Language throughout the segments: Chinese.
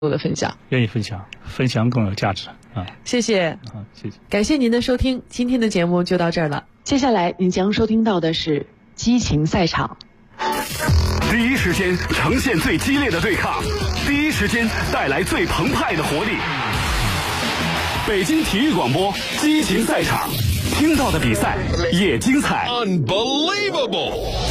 的分享， 愿意分享，分享更有价值啊！ 谢谢啊，谢谢， 感谢您的收听，今天的节目就到这儿了。接下来您将收听到的是激情赛场， 第一时间呈现最激烈的对抗，第一时间带来最澎湃的活力。北京体育广播激情赛场，听到的比赛也精彩。 Unbelievable！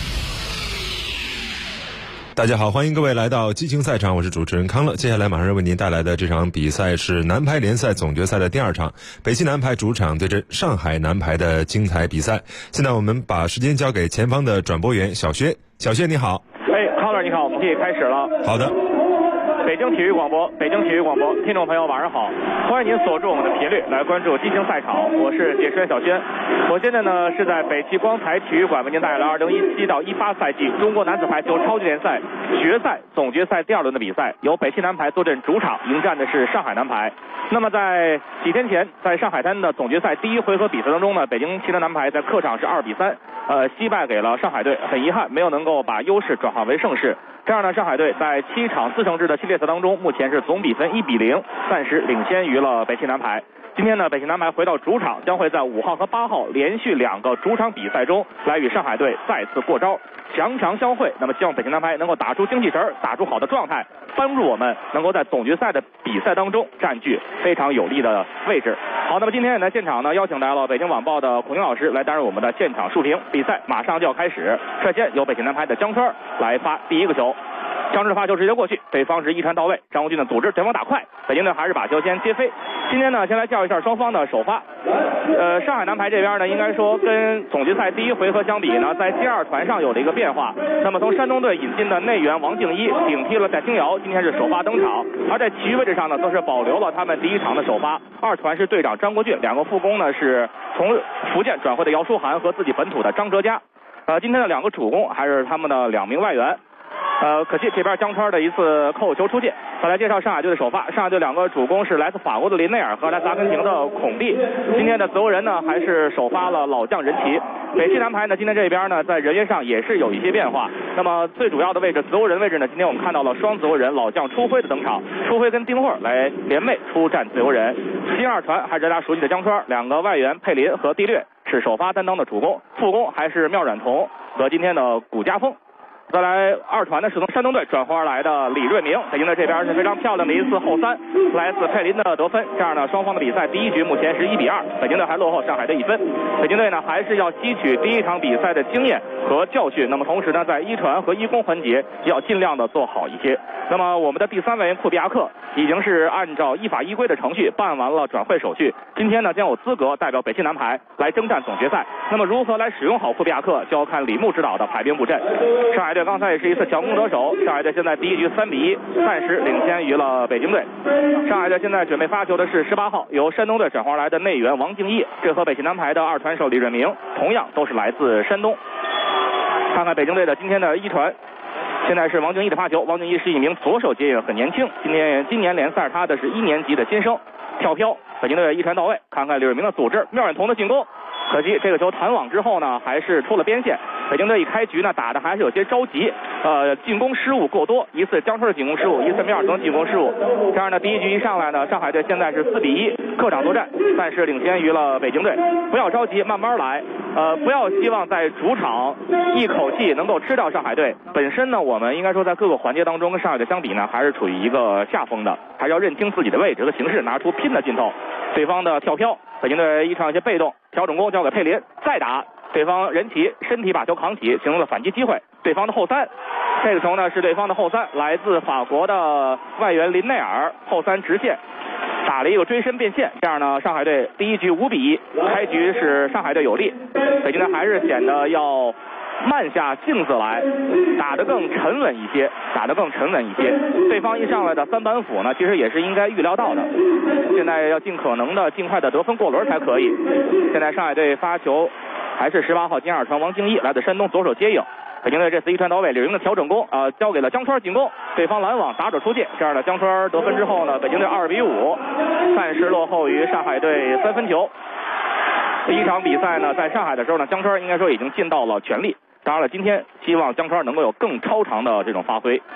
大家好，欢迎各位来到激情赛场，我是主持人康乐。接下来马上为您带来的这场比赛是男排联赛总决赛的第二场，北汽男排主场对阵上海男排的精彩比赛。现在我们把时间交给前方的转播员小薛。小薛你好。 康乐你好，我们可以开始了。 好的。 北京体育广播，听众朋友晚上好，欢迎您锁住我们的频率来关注激情赛场，我是解说员小轩。我现在呢是在北汽光彩体育馆为您带来了2017到18赛季中国男子排球超级联赛决赛总决赛第二轮的比赛，由北汽男排坐镇主场迎战的是上海男排。那么在几天前，在上海滩的总决赛第一回合比赛当中呢，北京汽车男排在客场是2比3，惜败给了上海队，很遗憾没有能够把优势转化为胜势。这样呢，上海队在7场4胜制的系列赛当中，目前是总比分1比0，暂时领先于了北汽男排。今天呢，北汽男排回到主场，将会在5号和8号连续2个主场比赛中来与上海队再次过招，强强相会。那么希望北汽男排能够打出精气神，打出好的状态，帮助我们能够在总决赛的比赛当中占据非常有利的位置。好，那么今天在现场呢，邀请来了北京晚报的孔英老师来担任我们的现场述评。比赛马上就要开始，率先由北汽男排的江川来发第一个球。江川的发球直接过去，对方是一传到位，张国军的组织，对方打快，北京队还是把球先接飞。今天呢，先来介绍一下双方的首发。上海男排这边呢，应该说跟总决赛第一回合相比呢，在第二传上有了一个变化。那么从山东队引进的内援王敬一顶替了戴星瑶，今天是首发登场。而在其余位置上呢，则是保留了他们第一场的首发。二传是队长张国俊，两个副攻呢是从福建转回的姚书涵和自己本土的张哲嘉。今天的两个主攻还是他们的2名外援。可惜这边江川的一次扣球出界。再来介绍上海队的首发，上海队两个主攻是来自法国的林内尔和来自阿根廷的孔蒂。今天的自由人呢，还是首发了老将任奇。北汽男排呢，今天这边呢，在人员上也是有一些变化。那么最主要的位置，自由人位置呢，今天我们看到了双自由人老将初辉的登场，初辉跟丁慧来联袂出战自由人。新二传还是大家熟悉的江川，两个外援佩林和蒂略是首发担当的主攻，副攻还是妙冉彤和今天的古家峰。再来二传呢，是从山东队转换而来的李瑞明，北京队这边是非常漂亮的一次后三，来自佩林的得分。这样呢，双方的比赛第一局目前是1比2，北京队还落后上海队1分。北京队呢还是要吸取第一场比赛的经验和教训，那么同时呢，在一传和一攻环节要尽量的做好一些。那么我们的第3外援库比亚克已经是按照依法依规的程序办完了转会手续，今天呢将有资格代表北汽男排来征战总决赛。那么如何来使用好库比亚克，就要看李牧指导的排兵布阵。上海队刚才也是一次强攻得手，上海队现在第一局3比1，暂时领先于了北京队。上海队现在准备发球的是18号，由山东队转换而来的内援王敬一，这和北汽男排的二传手李瑞明同样都是来自山东。看看北京队的今天的一传。现在是王敬一的发球，王敬一是一名左手接应，很年轻，今年联赛他的是1年级的新生，跳飘，北京队一传到位，看看李瑞明的组织，妙冉彤的进攻，可惜这个球弹网之后呢，还是出了边线。北京队一开局呢打的还是有些着急，进攻失误过多，一次江川的进攻失误，一次妙冉彤的进攻失误。这样呢，第一局一上来呢，上海队现在是4比1，客场作战，暂时领先于了北京队。不要着急，慢慢来，不要希望在主场一口气能够吃掉上海队。本身呢，我们应该说在各个环节当中跟上海队相比呢，还是处于一个下风的，还是要认清自己的位置和形势，拿出拼的劲头。对方的跳飘，北京队一场有些被动，调整攻交给佩林，再打。对方任奇身体把球扛起，形成了反击机会。对方的后三，这个球呢是对方的后三，来自法国的外援林内尔，后三直线打了一个追身变线。这样呢，上海队第一局5比1，开局是上海队有利，北京队还是显得要慢下性子来，打得更沉稳一些。对方一上来的3板斧呢，其实也是应该预料到的。现在要尽可能的尽快的得分过轮才可以。现在上海队发球还是18号金二传王敬一，来自山东左手接应。北京队这次一传到位，李荣的调整攻交给了江川进攻，对方拦网打者出界。这样的江川得分之后呢，北京队2比5，暂时落后于上海队3分球。第一场比赛呢，在上海的时候呢，江川应该说已经尽到了全力。当然了，今天希望江川能够有更超常的这种发挥。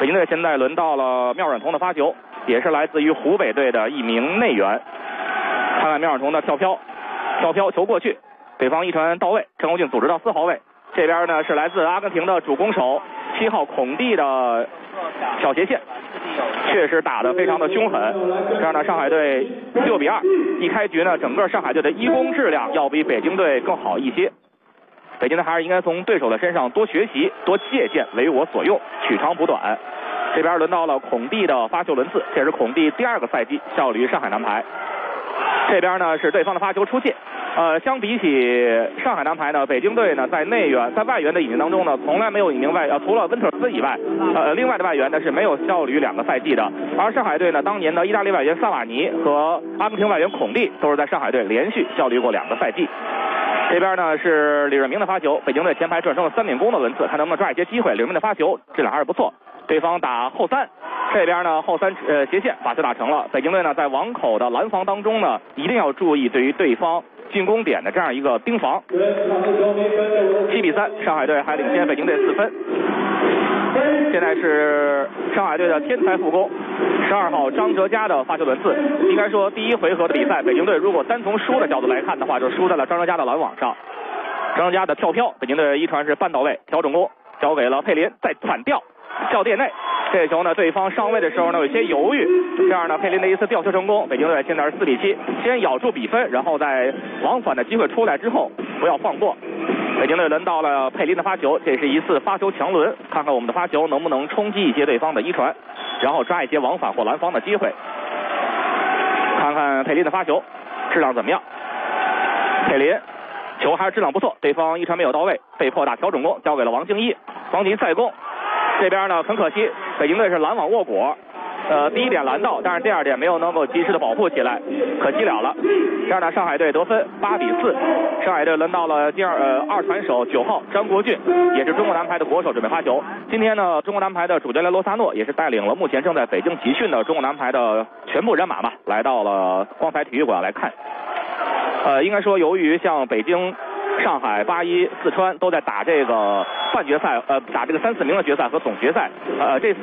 北京队现在轮到了妙远彤的发球，也是来自于湖北队的一名内援。看看妙远彤的跳飘球过去，对方一传到位，陈红俊组织到4号位。这边呢是来自阿根廷的主攻手7号孔蒂的小斜线，确实打得非常的凶狠。这样呢，上海队6比2。一开局呢，整个上海队的一攻质量要比北京队更好一些。北京队还是应该从对手的身上多学习、多借鉴，为我所用，取长补短。这边轮到了孔蒂的发球轮次，这是孔蒂第2个赛季效力于上海男排。这边呢是对方的发球出界。相比起上海男排呢，北京队呢在外援的引进当中呢，从来没有引进除了温特尔斯以外，另外的外援呢是没有效力于2个赛季的。而上海队呢，当年的意大利外援萨瓦尼和阿根廷外援孔蒂都是在上海队连续效力过2个赛季。这边呢是李瑞明的发球，北京队前排转成了3点攻的轮次，看能不能抓一些机会。李瑞明的发球质量还是不错，对方打后3。这边呢后3斜线把球打成了。北京队呢在网口的拦防当中呢，一定要注意对于对方进攻点的这样一个盯防。7比3，上海队还领先北京队4分。现在是上海队的天才副攻12号张哲嘉的发球轮次。应该说第1回合的比赛，北京队如果单从输的角度来看的话，就输在了张哲嘉的拦网上。张哲嘉的跳飘，北京队一传是半到位，调整攻交给了佩林，再反吊掉界内。这球呢，对方上位的时候呢有些犹豫，这样呢佩林的一次吊球成功，北京队现在是4比7，先咬住比分，然后在往返的机会出来之后不要放过。北京队轮到了佩林的发球，这是一次发球强轮，看看我们的发球能不能冲击一些对方的一传，然后抓一些往返或拦防的机会。看看佩林的发球质量怎么样。佩林球还是质量不错，对方一传没有到位，被迫打调整攻交给了王敬一，王敬一再攻。这边呢很可惜，北京队是拦网握果，第1点拦到，但是第2点没有能够及时的保护起来，可惜了。这样呢，上海队得分8比4。上海队轮到了二传手9号张国俊，也是中国男排的国手，准备发球。今天呢，中国男排的主教练罗萨诺也是带领了目前正在北京集训的中国男排的全部人马吧，来到了光彩体育馆来看。应该说，由于像北京、上海、八一、四川都在打这个半决赛，打这个3、4名的决赛和总决赛。这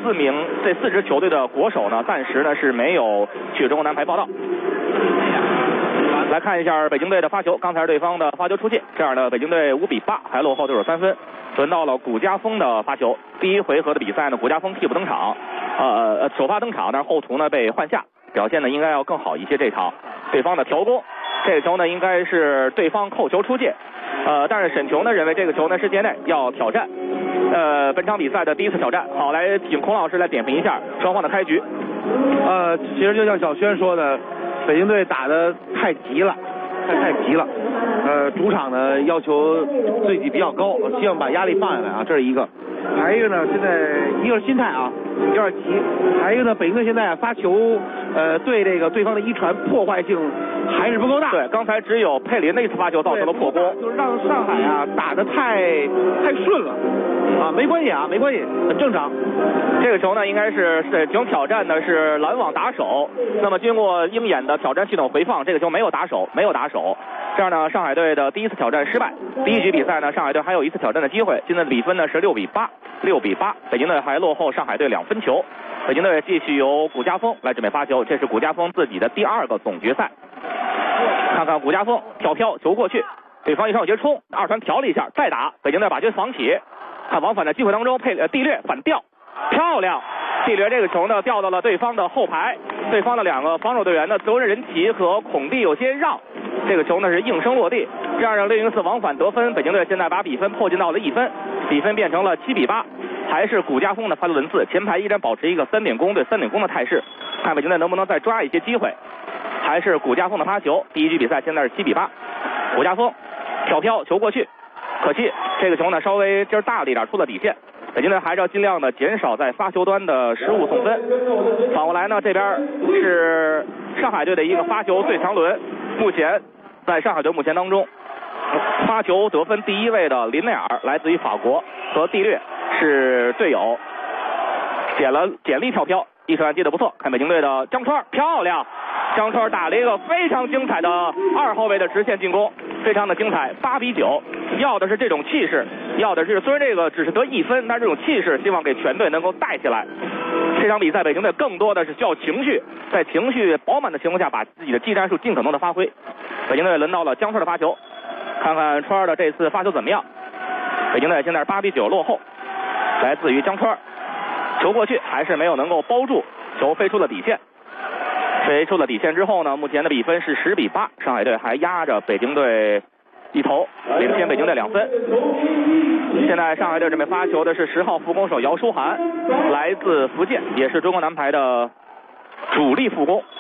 4支球队的国手呢，暂时呢是没有去中国男排报道。来看一下北京队的发球，刚才是对方的发球出界，这样呢，北京队5比8，还落后对手3分。轮到了古家峰的发球，第1回合的比赛呢，古家峰替补登场，首发登场，但是后途呢被换下，表现呢应该要更好一些。这场对方的调攻，这个球呢应该是对方扣球出界。但是沈琼呢认为这个球呢是界内，要挑战。本场比赛的第1次挑战。好，来请孔老师来点评一下双方的开局。 其实就像小轩说的，北京队打得太急了，太急了。主场呢要求对己比较高，希望把压力放下来啊，这是一个。还有一个呢，现在一个是心态啊，有点急。还有一个呢，北京队现在发球，对这个对方的一传破坏性还是不够大。 对，刚才只有佩林的一次发球造成了破功， 就是让上海啊打得太顺了啊，没关系啊，没关系，很正常。 这个球呢，应该是沈琼挑战的是拦网打手，那么经过鹰眼的挑战系统回放，这个球没有打手。这样呢，上海队的第1次挑战失败。第1局比赛呢，上海队还有1次挑战的机会。现在比分呢是6比8，北京队还落后上海队2分球。北京队继续由古家峰来准备发球，这是古家峰自己的第2个总决赛。看看古家峰跳飘球过去，对方一传有些冲，二传调了一下，再打，北京队把球防起。看往返的机会当中，地略反吊，漂亮！地略这个球呢掉到了对方的后排，对方的2个防守队员的责任人齐和孔蒂有些让，这个球呢是应声落地，这样让604往返得分。北京队现在把比分迫近到了1分，比分变成了7比8，还是古家峰的发球轮次，前排依然保持一个3点攻对3点攻的态势，看北京队能不能再抓一些机会。还是古家峰的发球，第1局比赛现在是7比8，古家峰跳飘球过去，可惜这个球呢稍微劲儿大了一点，出了底线。北京队还是要尽量的减少在发球端的失误送分。反过来呢，这边是上海队的一个发球最强轮，目前在上海队目前当中，发球得分第1位的林内尔来自于法国，和地略是队友。简历跳飘，一传接得不错，看北京队的张川漂亮，张川打了一个非常精彩的2号位的直线进攻，非常的精彩。8比9，要的是这种气势， 要的是虽然这个只是得1分，但是这种气势希望给全队能够带起来。这场比赛北京队更多的是需要情绪，在情绪饱满的情况下，把自己的技战术尽可能的发挥。北京队轮到了江川的发球，看看川的这次发球怎么样。北京队现在是8比9落后，来自于江川，球过去还是没有能够包住，球飞出了底线。飞出了底线之后呢，目前的比分是10比8，上海队还压着北京队一头，领先北京队2分。现在上海队这边发球的是10号副攻手姚书涵，来自福建，也是中国男排的主力副攻。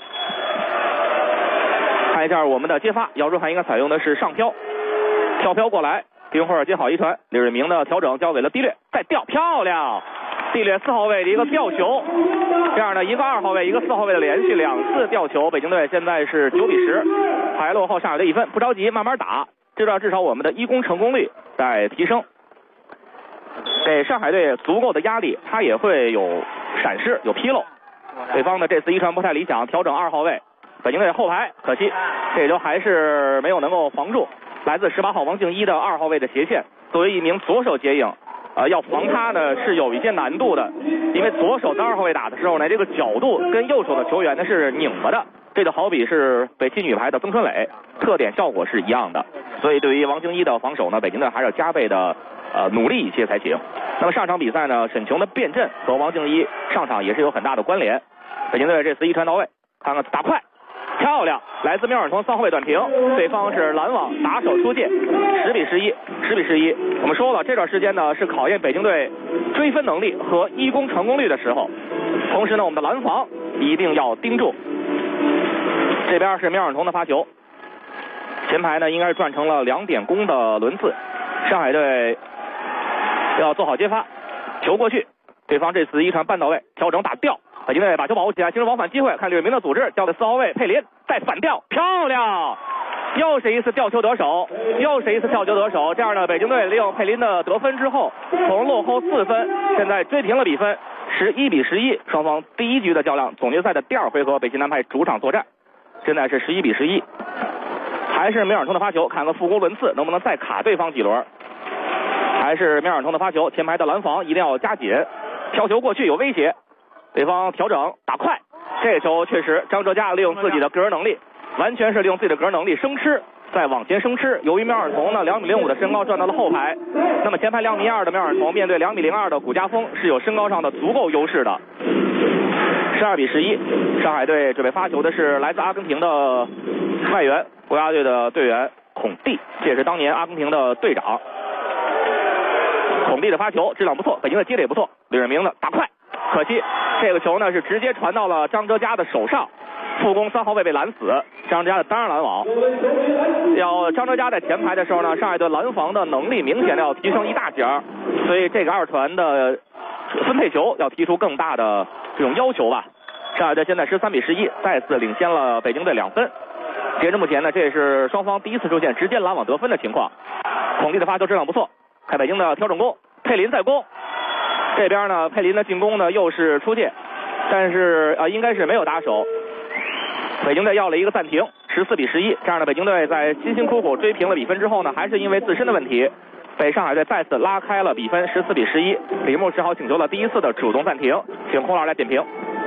看一下我们的接发，姚书涵应该采用的是上飘，跳飘过来，丁慧接好一传，李瑞明的调整交给了迪略，再吊，漂亮！迪略4号位的一个吊球，这样的一个2号位一个4号位的连续2次吊球，北京队现在是9比10，还落后上海队1分，不着急，慢慢打，这段至少我们的1攻成功率在提升，给上海队足够的压力，他也会有闪失有纰漏。对方的这次一传不太理想，调整2号位，北京队后排可惜这球还是没有能够防住，来自18号王敬一的2号位的斜线，作为一名左手接应。要防他呢是有一些难度的，因为左手在2号位打的时候呢，这个角度跟右手的球员呢是拧巴的，这就好比是北汽女排的曾春蕾，特点效果是一样的，所以对于王敬一的防守呢，北京队还是要加倍的努力一些才行。那么上场比赛呢，沈琼的变阵和王敬一上场也是有很大的关联。北京队这次一传到位，看看打快。漂亮，来自妙尔同3号位短平，对方是拦网打手出界，10比11。我们说了，这段时间呢是考验北京队追分能力和1攻成功率的时候，同时呢我们的拦防一定要盯住。这边是妙尔同的发球，前排呢应该是转成了2点攻的轮次，上海队要做好接发，球过去，对方这次一传半到位，调整打吊。北京队把球保护起来，形成往返机会，看李瑞明的组织，交给4号位佩林，再反吊，漂亮！又是一次吊球得手，这样呢，北京队利用佩林的得分之后，从落后4分，现在追平了比分，11比11。双方第一局的较量，总决赛的第2回合，北京男排主场作战，现在是11比11。还是梅尔通的发球，看看副攻轮次能不能再卡对方几轮。还是梅尔通的发球，前排的拦防一定要加紧，挑球过去有威胁。对方调整打快，这个球确实张哲嘉利用自己的个人能力，完全是利用自己的个人能力生吃，再往前生吃。由于苗尔彤呢2米05的身高转到了后排，那么前排2米2的苗尔彤面对2米02的古家峰是有身高上的足够优势的。12比11，上海队准备发球的是来自阿根廷的外援，国家队的队员孔蒂，这也是当年阿根廷的队长。孔蒂的发球质量不错，北京的接的也不错，李瑞明的打快，可惜这个球呢是直接传到了张哲嘉的手上，副攻3号位被拦死，张哲嘉的当然拦网。张哲嘉在前排的时候呢，上海队拦防的能力明显的要提升一大截，所以这个2传的分配球要提出更大的这种要求吧。上海队现在13比11，再次领先了北京队2分。截至目前呢，这也是双方第一次出现直接拦网得分的情况。孔蒂的发球质量不错，看北京的调整攻，佩林在攻。这边呢，佩林的进攻呢又是出界，但是应该是没有打手。北京队要了一个暂停，14比11。这样的北京队在辛辛苦苦追平了比分之后呢，还是因为自身的问题，被上海队再次拉开了比分，14比11。李牧只好请求了第一次的主动暂停，请孔老师来点评。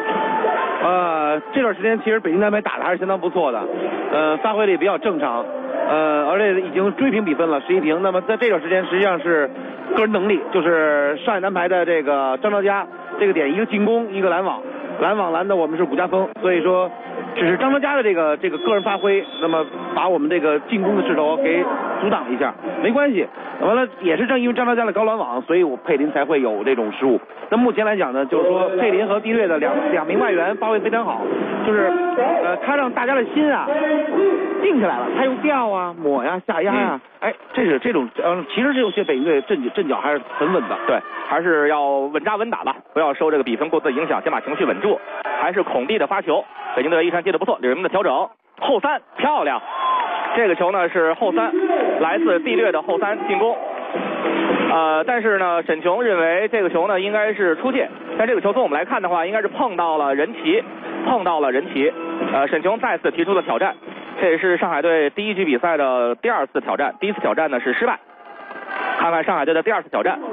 这段时间其实北京男排打的还是相当不错的，发挥的也比较正常，而且已经追平比分了，11平。那么在这段时间实际上是个人能力，就是上海男排的这个张哲嘉这个点，一个进攻，一个拦网，拦的我们是古家峰，所以说只是张哲嘉的这个个人发挥，那么把我们这个进攻的势头给阻挡一下，没关系。完了也是正因为张哲嘉的高拦网，所以佩林才会有这种失误。那目前来讲呢，就是说佩林和迪略的两名外援发挥非常好，就是他让大家的心啊定下来了，他用吊啊、抹呀、下压呀，这种其实这些北京队阵脚还是很稳的。 对，还是要稳扎稳打吧，不要受这个比分过多的影响，先把情绪稳住。还是孔蒂的发球，北京队一传接得不错，李瑞明的调整后3漂亮。这个球呢是后3，来自迪略的后3进攻。但是呢，沈琼认为这个球呢应该是出界，但这个球从我们来看的话，应该是碰到了人旗。沈琼再次提出了挑战，这也是上海队第一局比赛的第2次挑战，第一次挑战呢是失败。 看看上海队的第2次挑战，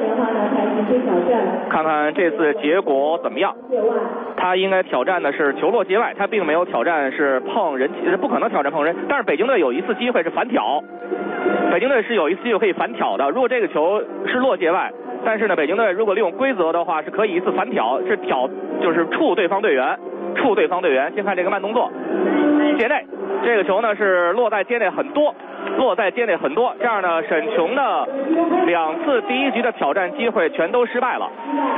看看这次结果怎么样。他应该挑战的是球落界外，他并没有挑战是碰人，是不可能挑战碰人。但是北京队有一次机会是反挑，北京队是有一次机会可以反挑的。如果这个球是落界外，但是呢，北京队如果利用规则的话，是可以一次反挑，是挑就是触对方队员。先看这个慢动作，界内这个球呢是落在界内很多，这样呢，沈琼的2次第1局的挑战机会全都失败了。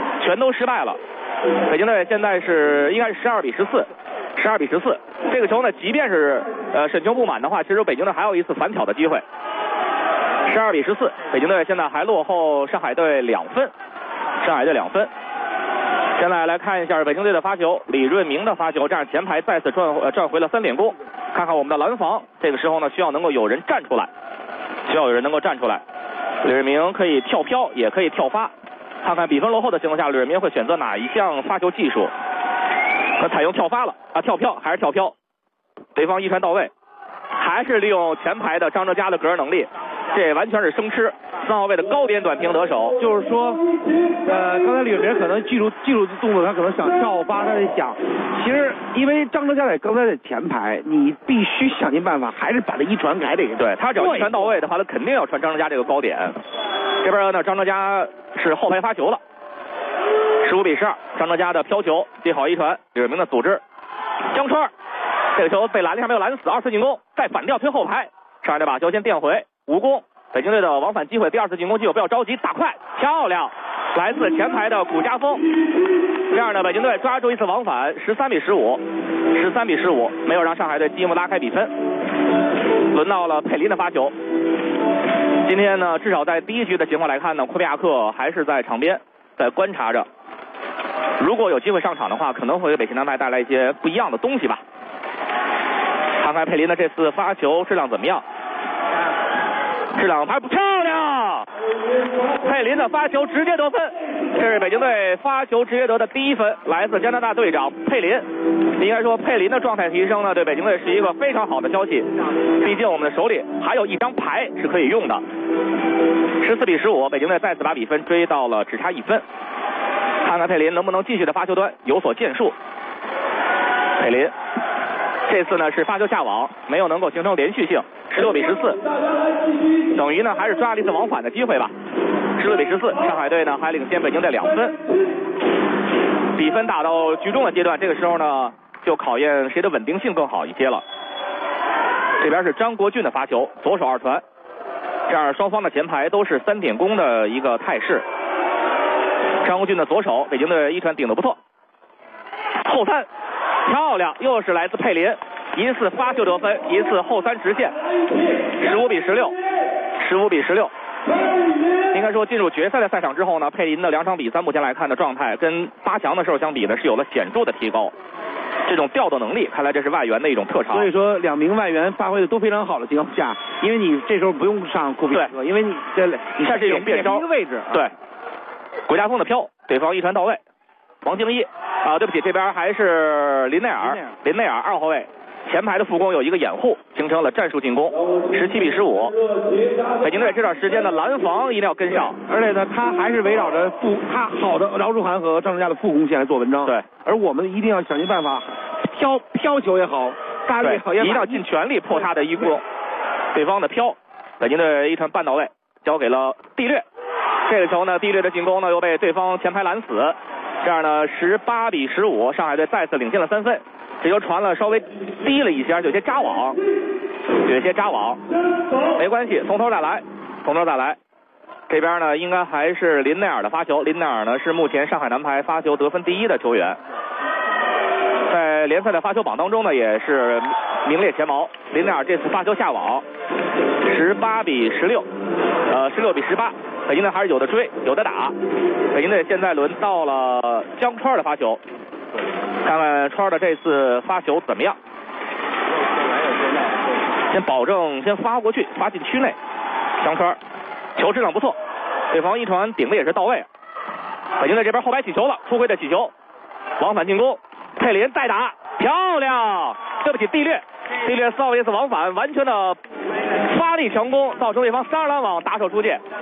北京队现在应该是12比14。这个球呢，即便是沈琼不满的话，其实北京队还有一次反挑的机会。12比14，北京队现在还落后上海队2分。现在来看一下北京队的发球，李润明的发球，这样前排再次赚回了3点攻。看看我们的拦防，这个时候呢需要能够有人站出来，李润明可以跳飘，也可以跳发。看看比分落后的情况下，李润明会选择哪一项发球技术？采用跳发了啊，跳飘还是跳飘？对方一传到位，还是利用前排的张哲嘉的个人能力，这完全是生吃。3号位的高点短平得手， 就是说，刚才李润明可能记住动作，他可能想跳发，他在想，其实因为张哲嘉刚才在前排，你必须想尽办法，还是把这一传给对他只要一传到位的话，他肯定要传张哲嘉这个高点。这边呢，张哲嘉是后排发球了，15比12，张哲嘉的飘球接好一传，李润明的组织，江川这个球被拦下没有拦死，2次进攻再反掉推后排，上海队把球先垫回，无功。北京队的往返机会，第2次进攻机会，不要着急，打快，漂亮，来自前排的古家峰。这样呢，北京队抓住一次往返，13比15，没有让上海队进一步拉开比分。轮到了佩林的发球。今天呢，至少在第1局的情况来看呢，库比亚克还是在场边在观察着，如果有机会上场的话，可能会给北京南排带来一些不一样的东西吧。看看佩林的这次发球质量怎么样？质量还不漂亮，佩林的发球直接得分，这是北京队发球直接得的第1分，来自加拿大队长佩林。应该说佩林的状态提升呢，对北京队是一个非常好的消息，毕竟我们的手里还有一张牌是可以用的。14比15，北京队再次把比分追到了只差1分，看看佩林能不能继续的发球端有所建树。佩林这次呢是发球下网，没有能够形成连续性，16比14，等于呢还是抓了一次往返的机会吧。16比14，上海队呢还领先北京队2分。比分打到局中的阶段，这个时候呢就考验谁的稳定性更好一些了。这边是张国俊的发球，左手2传，这样双方的前排都是3点攻的一个态势。张国俊的左手，北京队1传顶得不错，后3。漂亮，又是来自佩林，一次发球得分，一次后3直线，15比16。应该说进入决赛的赛场之后呢，佩林的2场比赛目前来看的状态跟8强的时候相比呢是有了显著的提高。这种调度能力，看来这是外援的一种特长。 所以说2名外援发挥的都非常好的情况下，因为你这时候不用上库比亚克，因为你看这种变招位置， 对，国家锋的飘，对方1传到位，王敬一。对不起，这边还是林内尔2号位，前排的副攻有一个掩护，形成了战术进攻，17比15。北京队这段时间的拦防一定要跟上， 而且呢，他还是围绕着他好的饶柱涵和张哲嘉的副攻线来做文章。 对， 而我们一定要想尽办法，飘球也好，大力也好， 一定要尽全力破他的一攻。对方的飘，北京队1传半到位，交给了地略。这个球呢，地略的进攻呢又被对方前排拦死。这样呢，18比15，上海队再次领先了3分。这球传了稍微低了一些，有些扎网，没关系，从头再来。这边呢，应该还是林内尔的发球。林内尔呢是目前上海男排发球得分第1的球员，在联赛的发球榜当中呢也是名列前茅。林内尔这次发球下网，18比16，16比18。北京队还是有的追，有的打。北京队现在轮到了江川的发球，看看川的这次发球怎么样。先保证先发过去，发进区内。江川球质量不错，对方1传顶的也是到位。北京队这边后排起球了，出回的起球，往返进攻，佩林再打，漂亮！对不起，地略造了一次往返，完全的发力强攻，造成对方3人拦网打手出界。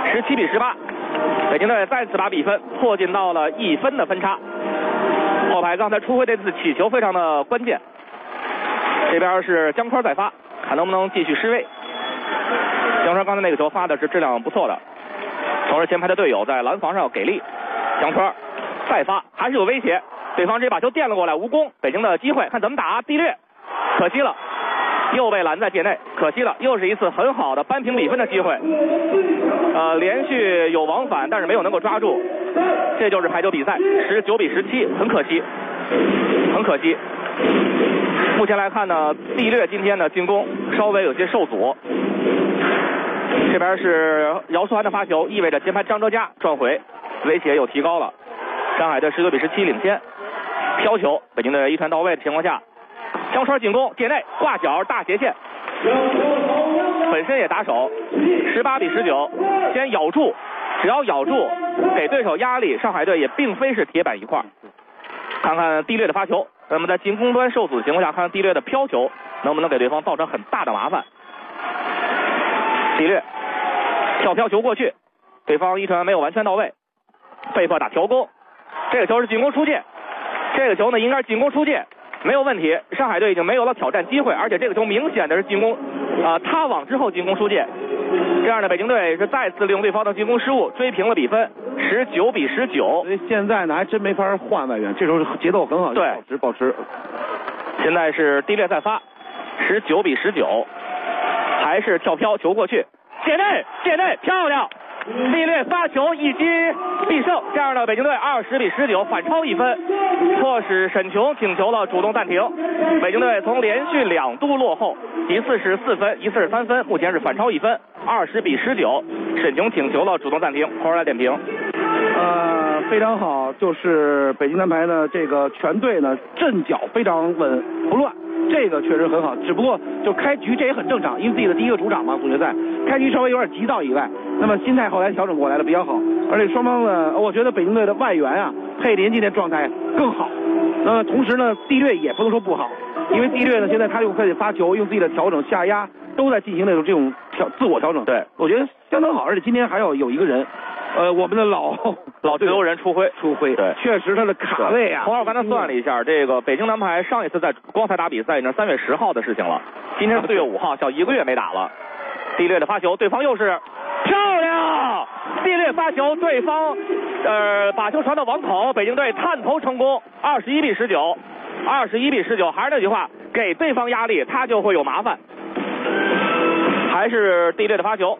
17-18，北京队再次把比分迫近到了1分的分差。后排刚才出挥这次起球非常的关键，这边是江川再发，看能不能继续施威。江川刚才那个球发的是质量不错的，同时前排的队友在拦防上要给力。江川再发还是有威胁，对方这把球垫了过来，无功。北京的机会看怎么打，地略可惜了，又被拦在界内，可惜了，又是一次很好的扳平比分的机会。连续有往返，但是没有能够抓住，这就是排球比赛，19-17，很可惜，很可惜。目前来看呢，地略今天的进攻稍微有些受阻。这边是姚素涵的发球，意味着前排张哲嘉转回，威胁又提高了。上海队19-17领先。飘球，北京队一传到位的情况下，江川进攻，界内挂角大斜线，本身也打手。18-19，先咬住，只要咬住，给对手压力，上海队也并非是铁板一块。看看地略的发球，那么在进攻端受阻的情况下，看看地略的飘球能不能给对方造成很大的麻烦。地略跳飘球过去，对方一传没有完全到位，被迫打调攻。这个球是进攻出界，这个球呢应该是进攻出界，没有问题。上海队已经没有了挑战机会，而且这个球明显的是进攻塌网之后进攻出界。这样的北京队是再次利用对方的进攻失误追平了比分，19-19。 所以现在呢还真没法换外援，这时候节奏很好， 对， 保持。 现在是地略再发，19-19，还是跳飘球过去，界内漂亮。地略发球一击必胜，这样的北京队20-19反超1分，迫使沈琼请求了主动暂停。北京队从连续2度落后，一次是4分，一次是3分，目前是反超1分，20-19。沈琼请求了主动暂停，红人来点评。 非常好，就是北京男排呢这个全队呢阵脚非常稳不乱。这个确实很好，只不过就开局这也很正常，因为自己的第一个主场嘛，总决赛开局稍微有点急躁以外，那么心态后来调整过来的比较好，而且双方呢，我觉得北京队的外援啊，佩林今天状态更好，同时呢，地略也不能说不好，因为地略呢现在他用自己发球，用自己的调整下压，都在进行这种自我调整， 对， 我觉得相当好，而且今天还有一个人。我们的老自由人出辉， 对，确实他的卡位啊。 洪老刚才算了一下，这个北京男排上一次在光彩打比赛已经3月10号的事情了，今天是4月5号，小1个月没打了。地略的发球，对方又是漂亮，地略发球，对方把球传到网口，北京队探头成功，21-19，还是那句话，给对方压力，他就会有麻烦。还是地略的发球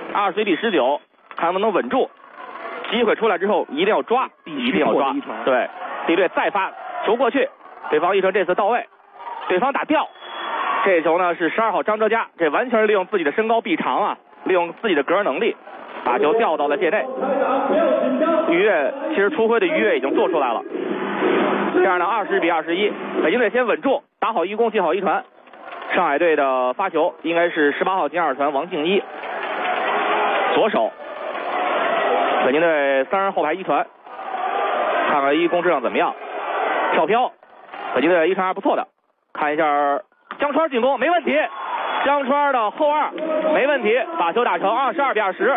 ，21-19，看能不能稳住。机会出来之后一定要抓，一定要抓。对，地略再发球过去，对方一传这次到位，对方打吊。这球呢是12号张哲嘉，这完全是利用自己的身高臂长啊，利用自己的个人能力，把球吊到了界内。逾越，其实出辉的逾越已经做出来了。这样呢20-21，北京队先稳住，打好一攻，接好一传。上海队的发球应该是18号金二传王敬一，左手。北京队3人后排一传，看看一攻质量怎么样。跳飘，北京队一传还不错的。看一下江川进攻没问题，江川的后二没问题，把球打成22-20。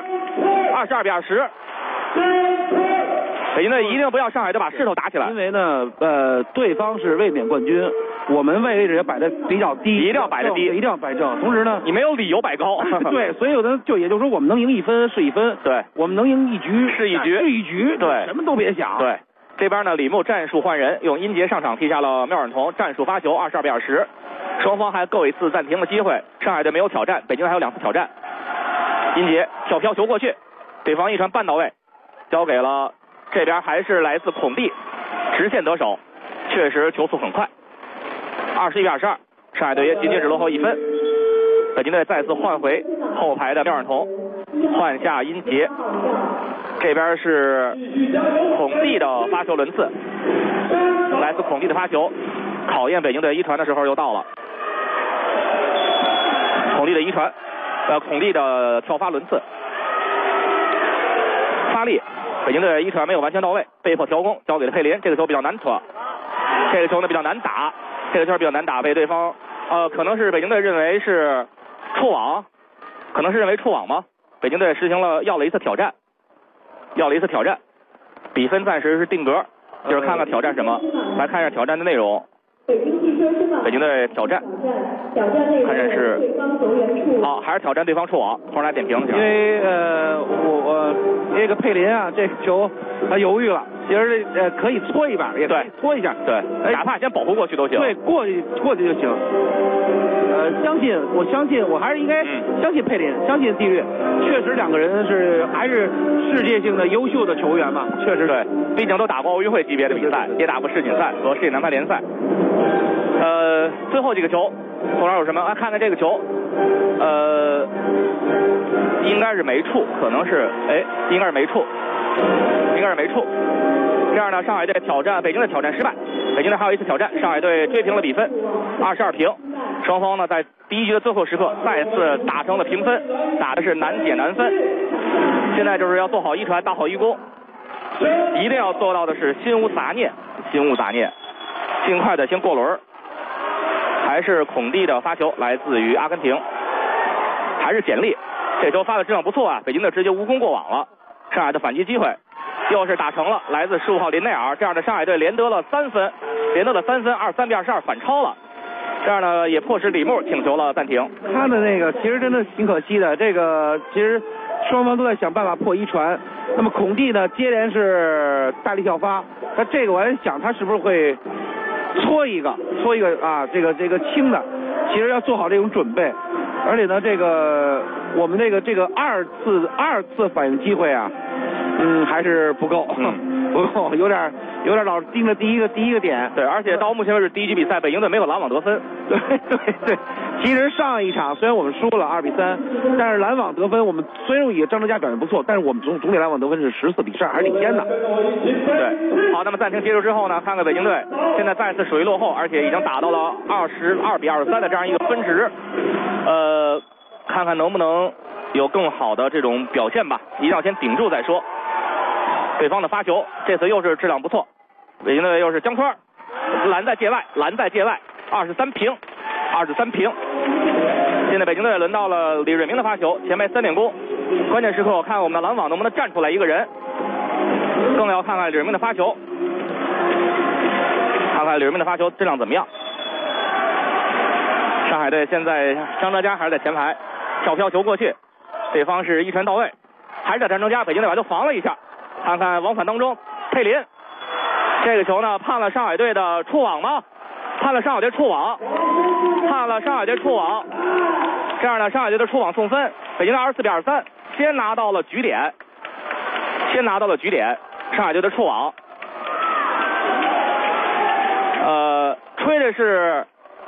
北京队一定不要上海队把势头打起来， 因为呢，对方是卫冕冠军，我们位置也摆的比较低， 一定要摆得低， 一定要摆正。同时呢， 你没有理由摆高。 对，所以有的也就是说，我们能赢1分是1分， 对， 我们能赢1局是1局， 对，什么都别想。 对，这边呢，李牧战术换人，用殷杰上场替下了廖冉彤，战术发球22-20，双方还各有一次暂停的机会，上海队没有挑战，北京队还有2次挑战。殷杰跳飘球过去，对方一传半到位，交给了。这边还是来自孔蒂，直线得手，确实球速很快。21-22，上海队也仅仅只落后1分。北京队再次换回后排的廖冉彤，换下殷杰。这边是孔蒂的发球轮次，来自孔蒂的发球，考验北京队一传的时候又到了。孔蒂的一传，孔蒂的跳发轮次，发力。北京队一传没有完全到位，被迫调攻，交给了佩林。这个球比较难传，这个球呢比较难打，被对方可能是北京队认为是触网，可能是认为触网吗？ 北京队要了一次挑战，比分暂时是定格，就是看看挑战什么，来看一下挑战的内容。北京队挑战看战是好，还是挑战对方触网，同时来点评一下。 因为我这个佩林啊，这个球他犹豫了，其实可以搓一把，也可以搓一下， 对，哪怕先保护过去都行。 对，过去就行。我相信，我还是应该相信佩林，相信纪律。确实两个人还是世界性的优秀的球员嘛，确实对，毕竟都打过奥运会级别的比赛，也打过世锦赛和世界男排联赛。最后几个球，后面有什么？看看这个球，应该是没触，可能是应该是没触。这样呢，上海队挑战北京队挑战失败，北京队还有一次挑战，上海队追平了比分，22平。双方呢在第一局的最后时刻再次打成了平分，打的是难解难分。现在就是要做好一传，打好一攻，一定要做到的是心无杂念，尽快的先过轮。还是孔蒂的发球，来自于阿根廷，还是简历，这球发的质量不错啊，北京队直接无功过网了。上海的反击机会又是打成了，来自15号林内尔，这样的上海队连得了3分，23比22反超了。这样呢也迫使李牧请求了暂停。 他的那个其实真的挺可惜的，这个其实双方都在想办法破一传。那么孔蒂呢接连是大力效发，他这个我在想他是不是会搓一个啊，这个轻的，其实要做好这种准备。而且呢，我们这个二次反应机会啊，还是不够，不够，有点老盯着第一个点。 对，而且到目前为止第一局比赛，北京队没有拦网得分。 对。其实上一场虽然我们输了2比3，但是拦网得分我们虽然以张哲嘉表现不错，但是我们总体拦网得分是14比12，还是领先的。 对，好，那么暂停结束之后呢，看看北京队现在再次属于落后，而且已经打到了22比23的这样一个分值。看看能不能有更好的这种表现吧，一定要先顶住再说。对方的发球这次又是质量不错，北京队又是江川拦在界外，23平。现在北京队轮到了李瑞明的发球，前排3点攻，关键时刻我看我们的拦网能不能站出来一个人，更要看看李瑞明的发球，质量怎么样。上海队现在张哲嘉还是在前排，跳飘球过去，对方是一传到位，还是在张哲嘉，北京队把球防了一下。看看往返当中，佩林这个球呢判了上海队的触网吗？判了上海队触网，这样呢上海队的触网送分，北京队24比23，先拿到了局点，上海队的触网。吹的是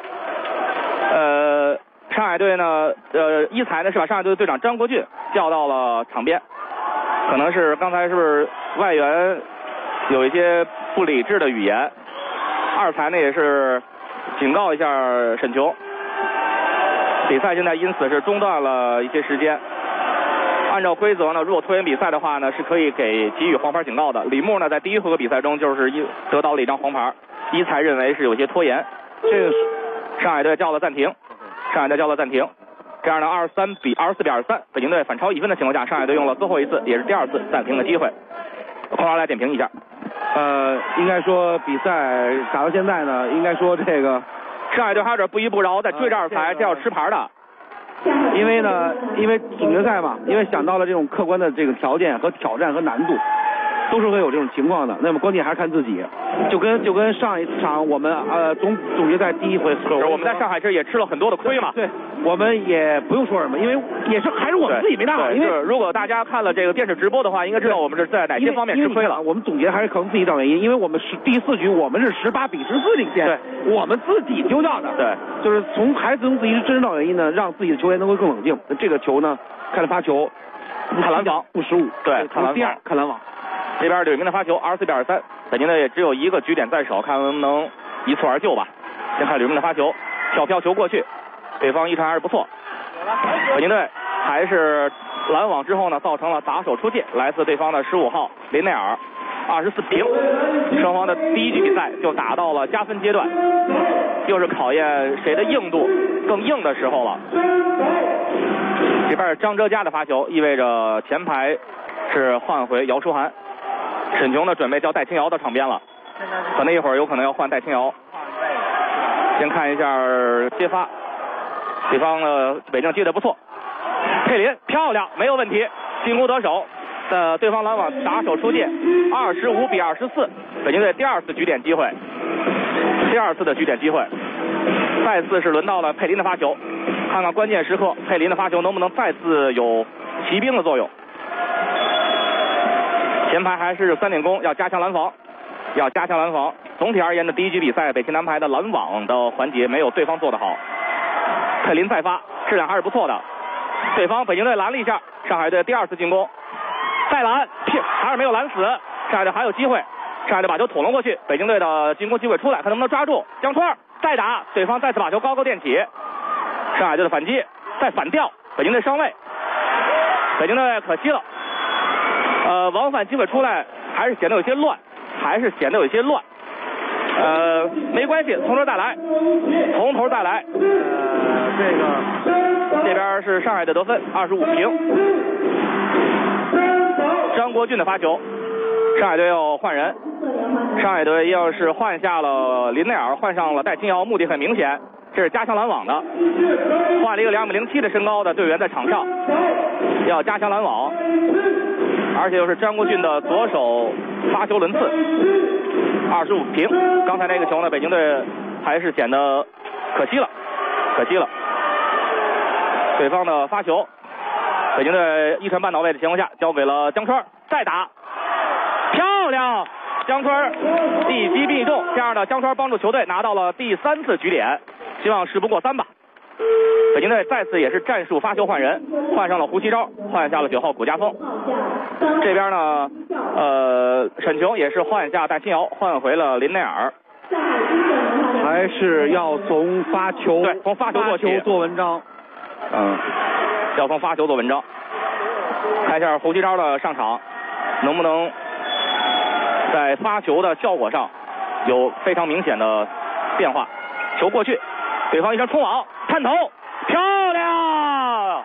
上海队呢一裁呢是把上海队的队长张国俊叫到了场边，可能是刚才是不是外援有一些不理智的语言，二裁呢也是警告一下沈琼。比赛现在因此是中断了一些时间。按照规则呢，如果拖延比赛的话呢，是可以给予黄牌警告的。李牧呢在第一回合比赛中就是得到了一张黄牌，一裁认为是有些拖延，这个上海队叫了暂停，这样呢24比23，北京队反超1分的情况下，上海队用了最后一次也是第2次暂停的机会。孔老来点评一下。 应该说比赛打到现在呢，应该说这个上海队还有点不依不饶，在追着二裁，这要吃牌的。 因为总决赛嘛，因为想到了这种客观的这个条件和挑战和难度，都是会有这种情况的。那么关键还是看自己，就跟上一场我们总决赛第一回合， 我们在上海这也吃了很多的亏嘛。 对，我们也不用说什么，因为还是我们自己没打好。因为如果大家看了这个电视直播的话，应该知道我们是在哪些方面吃亏了。 我们总结还是可能自己找原因，因为我们是第4局我们是18比14领先，对，我们自己丢掉的。 对， 就是从自己真正找原因呢，让自己的球员能够更冷静。这个球呢，看了发球， 看篮网不失误， 对，看篮网， 看篮网。 这边李明的发球24比23，北京队也只有一个局点在手，看能不能一蹴而就吧。先看李明的发球，跳飘球过去，对方一传还是不错。北京队还是拦网之后呢，造成了打手出界，来自对方的15号林内尔，24平。双方的第一局比赛就打到了加分阶段，又是考验谁的硬度更硬的时候了。 这边是张哲嘉的发球，意味着前排是换回姚书涵。沈琼呢准备叫戴清瑶到场边了，可能一会儿有可能要换戴清瑶。先看一下接发，对方呢北京接得不错，佩林漂亮，没有问题，进攻得手。对方拦网打手出界，25比24，北京队第2次举点机会，第2次的举点机会。再次是轮到了佩林的发球，看看关键时刻佩林的发球能不能再次有骑兵的作用。前排还是3点攻，要加强拦防，要加强拦防。总体而言的第1局比赛，北京男排的拦网的环节没有对方做得好。佩林再发，质量还是不错的。对方北京队拦了一下，上海队第2次进攻，再拦，还是没有拦死。上海队还有机会，上海队把球捅了过去，北京队的进攻机会出来，看能不能抓住。江川再打，对方再次把球高高垫起，上海队的反击，再反吊，北京队上位，北京队可惜了。往返机会出来，还是显得有些乱，没关系，从头再来。这边是上海的得分，25平。张国俊的发球，上海队要换人，上海队要是换下了林内尔，换上了戴清瑶，目的很明显，这是加强拦网的，换了一个2.07米的身高的队员在场上，要加强拦网。而且又是张国俊的左手发球轮次，25平。刚才那个球呢，北京队还是显得可惜了。对方的发球，北京队一传半到位的情况下，交给了江川，再打，漂亮！江川一击必中，这样的江川帮助球队拿到了第3次举点，希望事不过3吧。北京队再次也是战术发球换人，换上了胡锡昭，换下了9号古家峰。这边呢，沈琼也是换下戴清瑶，换回了林内尔。 还是要从发球， 对，从发球做文章。 要从发球做文章。看一下胡锡昭的上场，能不能在发球的效果上有非常明显的变化。球过去，对方一声冲网，探头，漂亮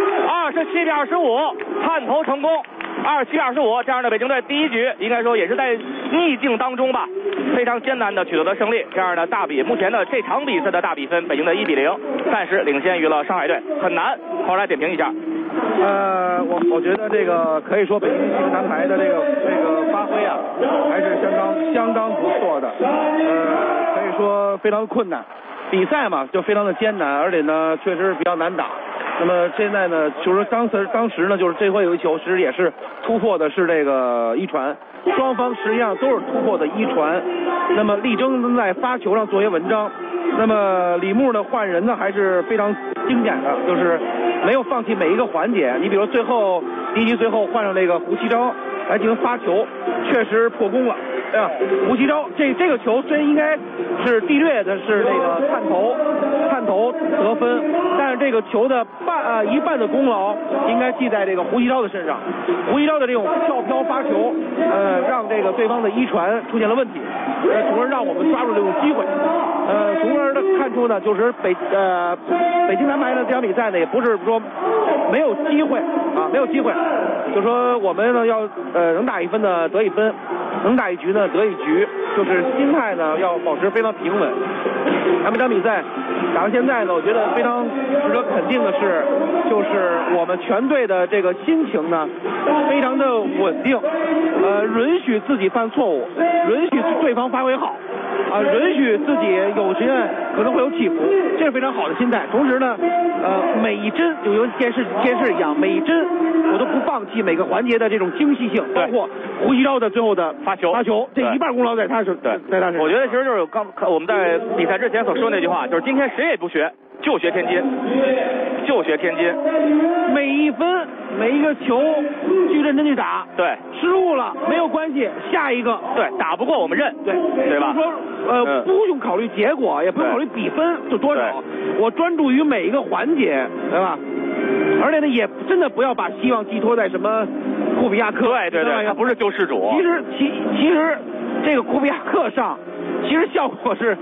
！27比25，探头成功，27比25。这样的北京队第1局应该说也是在逆境当中吧，非常艰难的取得了胜利。这样的大比，目前的这场比赛的大比分，北京队1比0，暂时领先于了上海队，很难。后来点评一下。 我觉得这个可以说北京男排的这个发挥啊，还是相当不错的。可以说非常困难。比赛嘛，就非常的艰难，而且呢，确实比较难打。那么现在呢，就是当时呢，就是这回有一球，其实也是突破的是这个一传，双方实际上都是突破的一传，那么力争在发球上做些文章。那么李牧呢换人呢还是非常经典的，就是没有放弃每一个环节。你比如最后第1局最后换上这个胡锡昭来进行发球，确实破功了。胡锡昭这个球虽然应该是地略的是这个探头得分，但是这个球的一半的功劳应该记在这个胡锡昭的身上。胡锡昭的这种跳飘发球，让这个对方的一传出现了问题，从而让我们抓住这种机会。从而的看出呢，就是北京男排的这场比赛呢，也不是说没有机会啊，没有机会，就说我们呢要能打1分呢得1分，能打1局呢得1局，就是心态呢要保持非常平稳。那么这场比赛打到现在呢，我觉得非常值得肯定的是，就是我们全队的这个心情呢非常的稳定，允许自己犯错误，允许对方发挥好。允许自己有时间可能会有起伏，这是非常好的心态。同时呢，每一帧就由电视一样，每一帧我都不放弃每个环节的这种精细性，包括胡锡昭的最后的发球，这一半功劳在他身上。在他身上。 我觉得其实就是我们在比赛之前所说的那句话，就是今天谁也不学，就学天津， 每一分每一个球去认真去打， 对， 失误了没有关系，下一个， 对，打不过我们认，对吧？ 说不用考虑结果，也不用考虑比分就多少，我专注于每一个环节，对吧？而且呢，也真的不要把希望寄托在什么库比亚克， 对，他不是救世主。 其实这个库比亚克上，其实效果是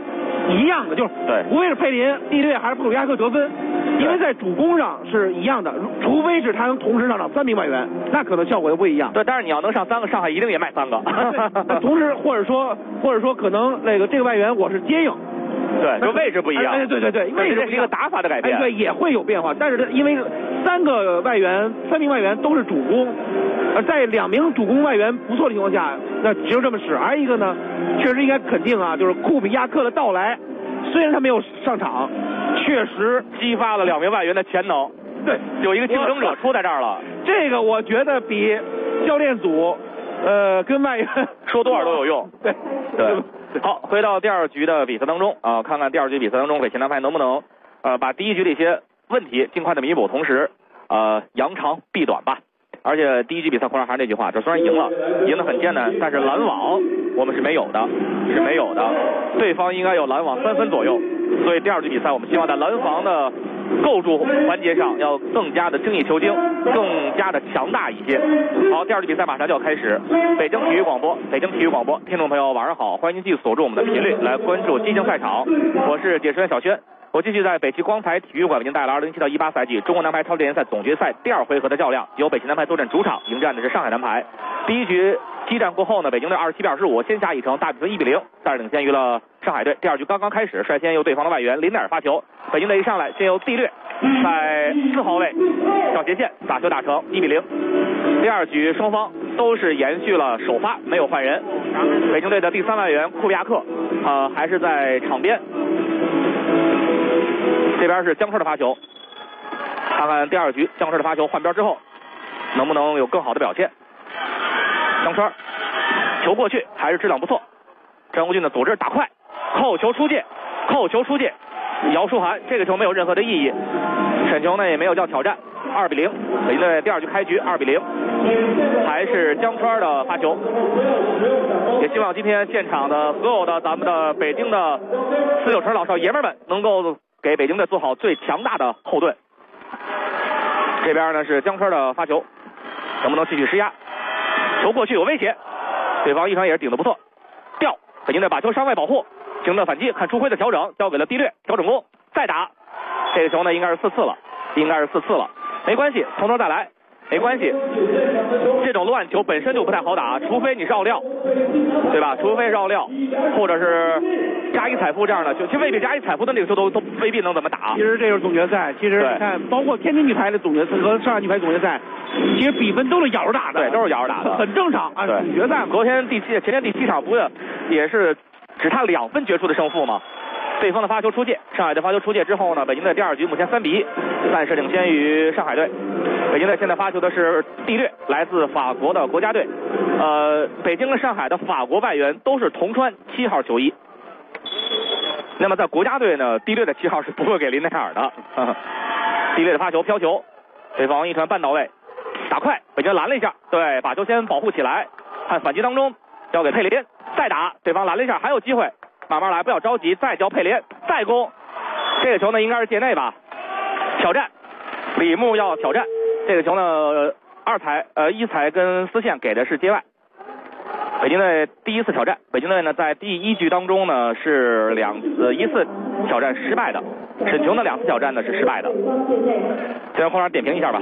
一样的，就是对， 无论是佩林、蒂略还是布鲁亚克得分，因为在主攻上是一样的，除非是他能同时上场3名外援，那可能效果就不一样。 对，但是你要能上3个，上海一定也卖3个。 那同时或者说可能这个外援我是接应。 对，就位置不一样。 对， 位置这是一个打法的改变。 对，也会有变化。但是因为3名外援都是主攻，在2名主攻外援不错的情况下，那只有这么使。还有一个呢，确实应该肯定啊，就是库比亚克的到来，虽然他没有上场，确实激发了2名外援的潜能。 对， 有一个竞争者出在这儿了。 这个我觉得比教练组跟外援说多少都有用。 对。 好，回到第2局的比赛当中啊，看看第2局比赛当中北京南派能不能把第1局的一些问题尽快的弥补，同时扬长避短吧。而且第1局比赛回来还是那句话，这虽然赢了，赢得很艰难，但是拦网我们是没有的，对方应该有拦网3分左右，所以第2局比赛我们希望在拦防的构筑环节上要更加的精益求精，更加的强大一些。好，第2局比赛马上就要开始，北京体育广播，听众朋友晚上好，欢迎您继续锁住我们的频率来关注激情赛场，我是解说员小轩。我继续在北汽光台体育馆为您带来2017到18赛季中国男排超级联赛总决赛第2回合的较量，由北汽男排坐镇主场迎战的是上海男排。第1局激战过后呢，北京队27-25先下一城，大比分1比0，但是领先于了上海队。第2局刚刚开始，率先由对方的外援林奈尔发球，北京队一上来先由蒂略在4号位上斜线打球打成1比0。第2局双方都是延续了首发，没有换人。北京队的第3外援库比亚克还是在场边。这边是江川的发球，看看第2局江川的发球换边之后能不能有更好的表现。江川球过去还是质量不错，张国俊的组织打快，扣球出界，姚舒涵这个球没有任何的意义，沈琼呢也没有叫挑战，2比0，北京队第2局开局2比0，还是江川的发球。也希望今天现场的所有的咱们的北京的49城老少爷们们能够给北京队做好最强大的后盾。这边呢是江川的发球，能不能继续施压？球过去有威胁，对方一传也是顶得不错，吊，北京队把球上外保护，停的反击，看朱辉的调整，交给了蒂略，调整攻，再打。这个球呢应该是4次了，没关系，从头再来，没关系。这种乱球本身就不太好打，除非你是奥利奥，对吧？除非是奥利奥，或者是加伊采夫这样的球，其实未必加伊采夫的那个球都未必能怎么打。 其实这就是总决赛，其实你看，包括天津女排的总决赛和上海女排总决赛，其实比分都是咬着打的， 对，都是咬着打的， 很正常啊。总决赛嘛， 前天第7场不是也是只差2分决出的胜负吗？对方的发球出界，上海的发球出界之后呢，北京队第2局目前3比1，暂时领先于上海队。北京队现在发球的是蒂略，来自法国的国家队。北京跟上海的法国外援都是同穿7号球衣。那么在国家队呢，蒂略的7号是不会给林奈尔的。蒂略的发球飘球，对方一传半到位，打快，北京拦了一下，对，把球先保护起来，看反击当中交给佩林，再打，对方拦了一下，还有机会。慢慢来，不要着急，再交佩林，再攻。这个球呢应该是界内吧？挑战，李牧要挑战。这个球呢一裁跟丝线给的是界外。北京队第1次挑战，北京队呢在第1局当中呢是1次挑战失败的，沈琼的2次挑战呢是失败的。这边空场点评一下吧。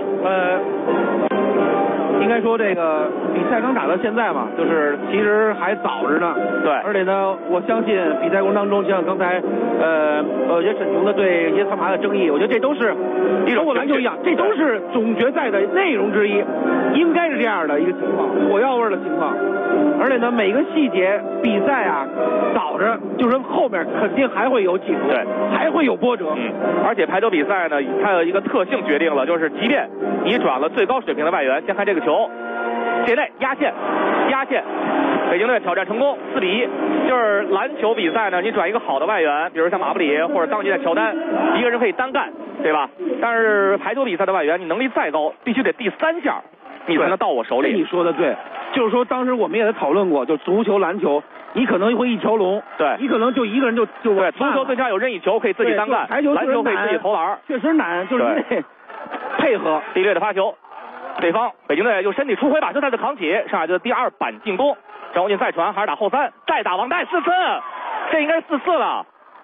应该说这个比赛刚打到现在嘛，就是其实还早着呢。 对。 而且呢，我相信比赛过程当中，像刚才有些沈琼的对一些裁判的争议，我觉得这都是包括篮球一样，这都是总决赛的内容之一，应该是这样的一个情况，火药味的情况。而且呢，每个细节比赛啊，早着就是后面肯定还会有起伏， 对， 还会有波折。 而且排球比赛呢，它有一个特性决定了，就是即便你转了最高水平的外援，先看这个球，界内压线，北京队挑战成功，4比1。就是篮球比赛呢，你转一个好的外援，比如像马布里或者当季的乔丹，一个人可以单干，对吧？但是排球比赛的外援，你能力再高，必须得第3下你才能到我手里。 你说的对，就是说当时我们也讨论过，就足球、篮球，你可能会一条龙， 对， 你可能就一个人就对。足球最佳有任意球可以自己单干， 篮球可以自己投篮， 确实难，就是得配合。 蒂略的发球，对方北京队用身体出回把球再次扛起，上海队的第2板进攻，张国俊再传还是打后3，再打王带4分，这应该是4次了。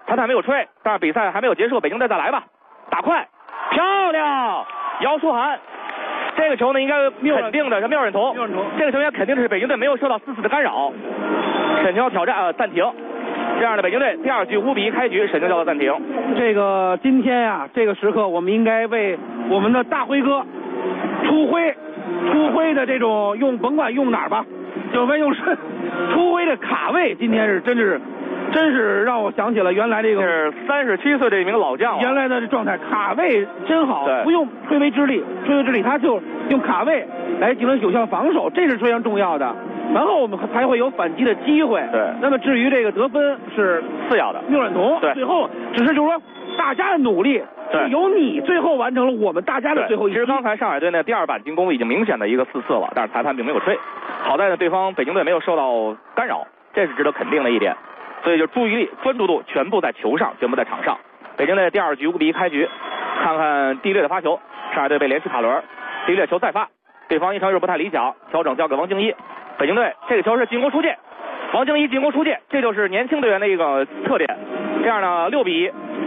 谈谈没有吹，但是比赛还没有结束，北京队再来吧，打快，漂亮，姚舒涵。这个球呢，应该肯定的是缪忍彤，这个球应该肯定的是北京队没有受到4次的干扰。沈清挑战暂停，这样的北京队第2局5比1开局，沈清叫做暂停。 这个今天呀，这个时刻我们应该为我们的大辉哥出辉的这种甭管用哪儿吧，就为用出辉的卡位，今天是真是让我想起了原来这个是37岁的一名老将， 原来的状态，卡位真好，不用吹灰之力，他就用卡位来进行有效防守，这是非常重要的。然后我们才会有反击的机会。 对。 那么至于这个得分是次要的， 缪忍彤。 对。 最后只是就是说大家的努力， 对， 由你最后完成了我们大家的最后一击。 其实刚才上海队呢第2板进攻已经明显的一个4次了，但是裁判并没有吹。好在呢对方北京队没有受到干扰，这是值得肯定的一点。所以就注意力、专注度全部在球上，全部在场上。北京队第2局5比1开局，看看地略的发球，上海队被连续卡轮，地略球再发，对方一传入不太理想，调整交给王敬一。北京队这个球是进攻出界，王敬一进攻出界，这就是年轻队员的一个特点。这样呢6比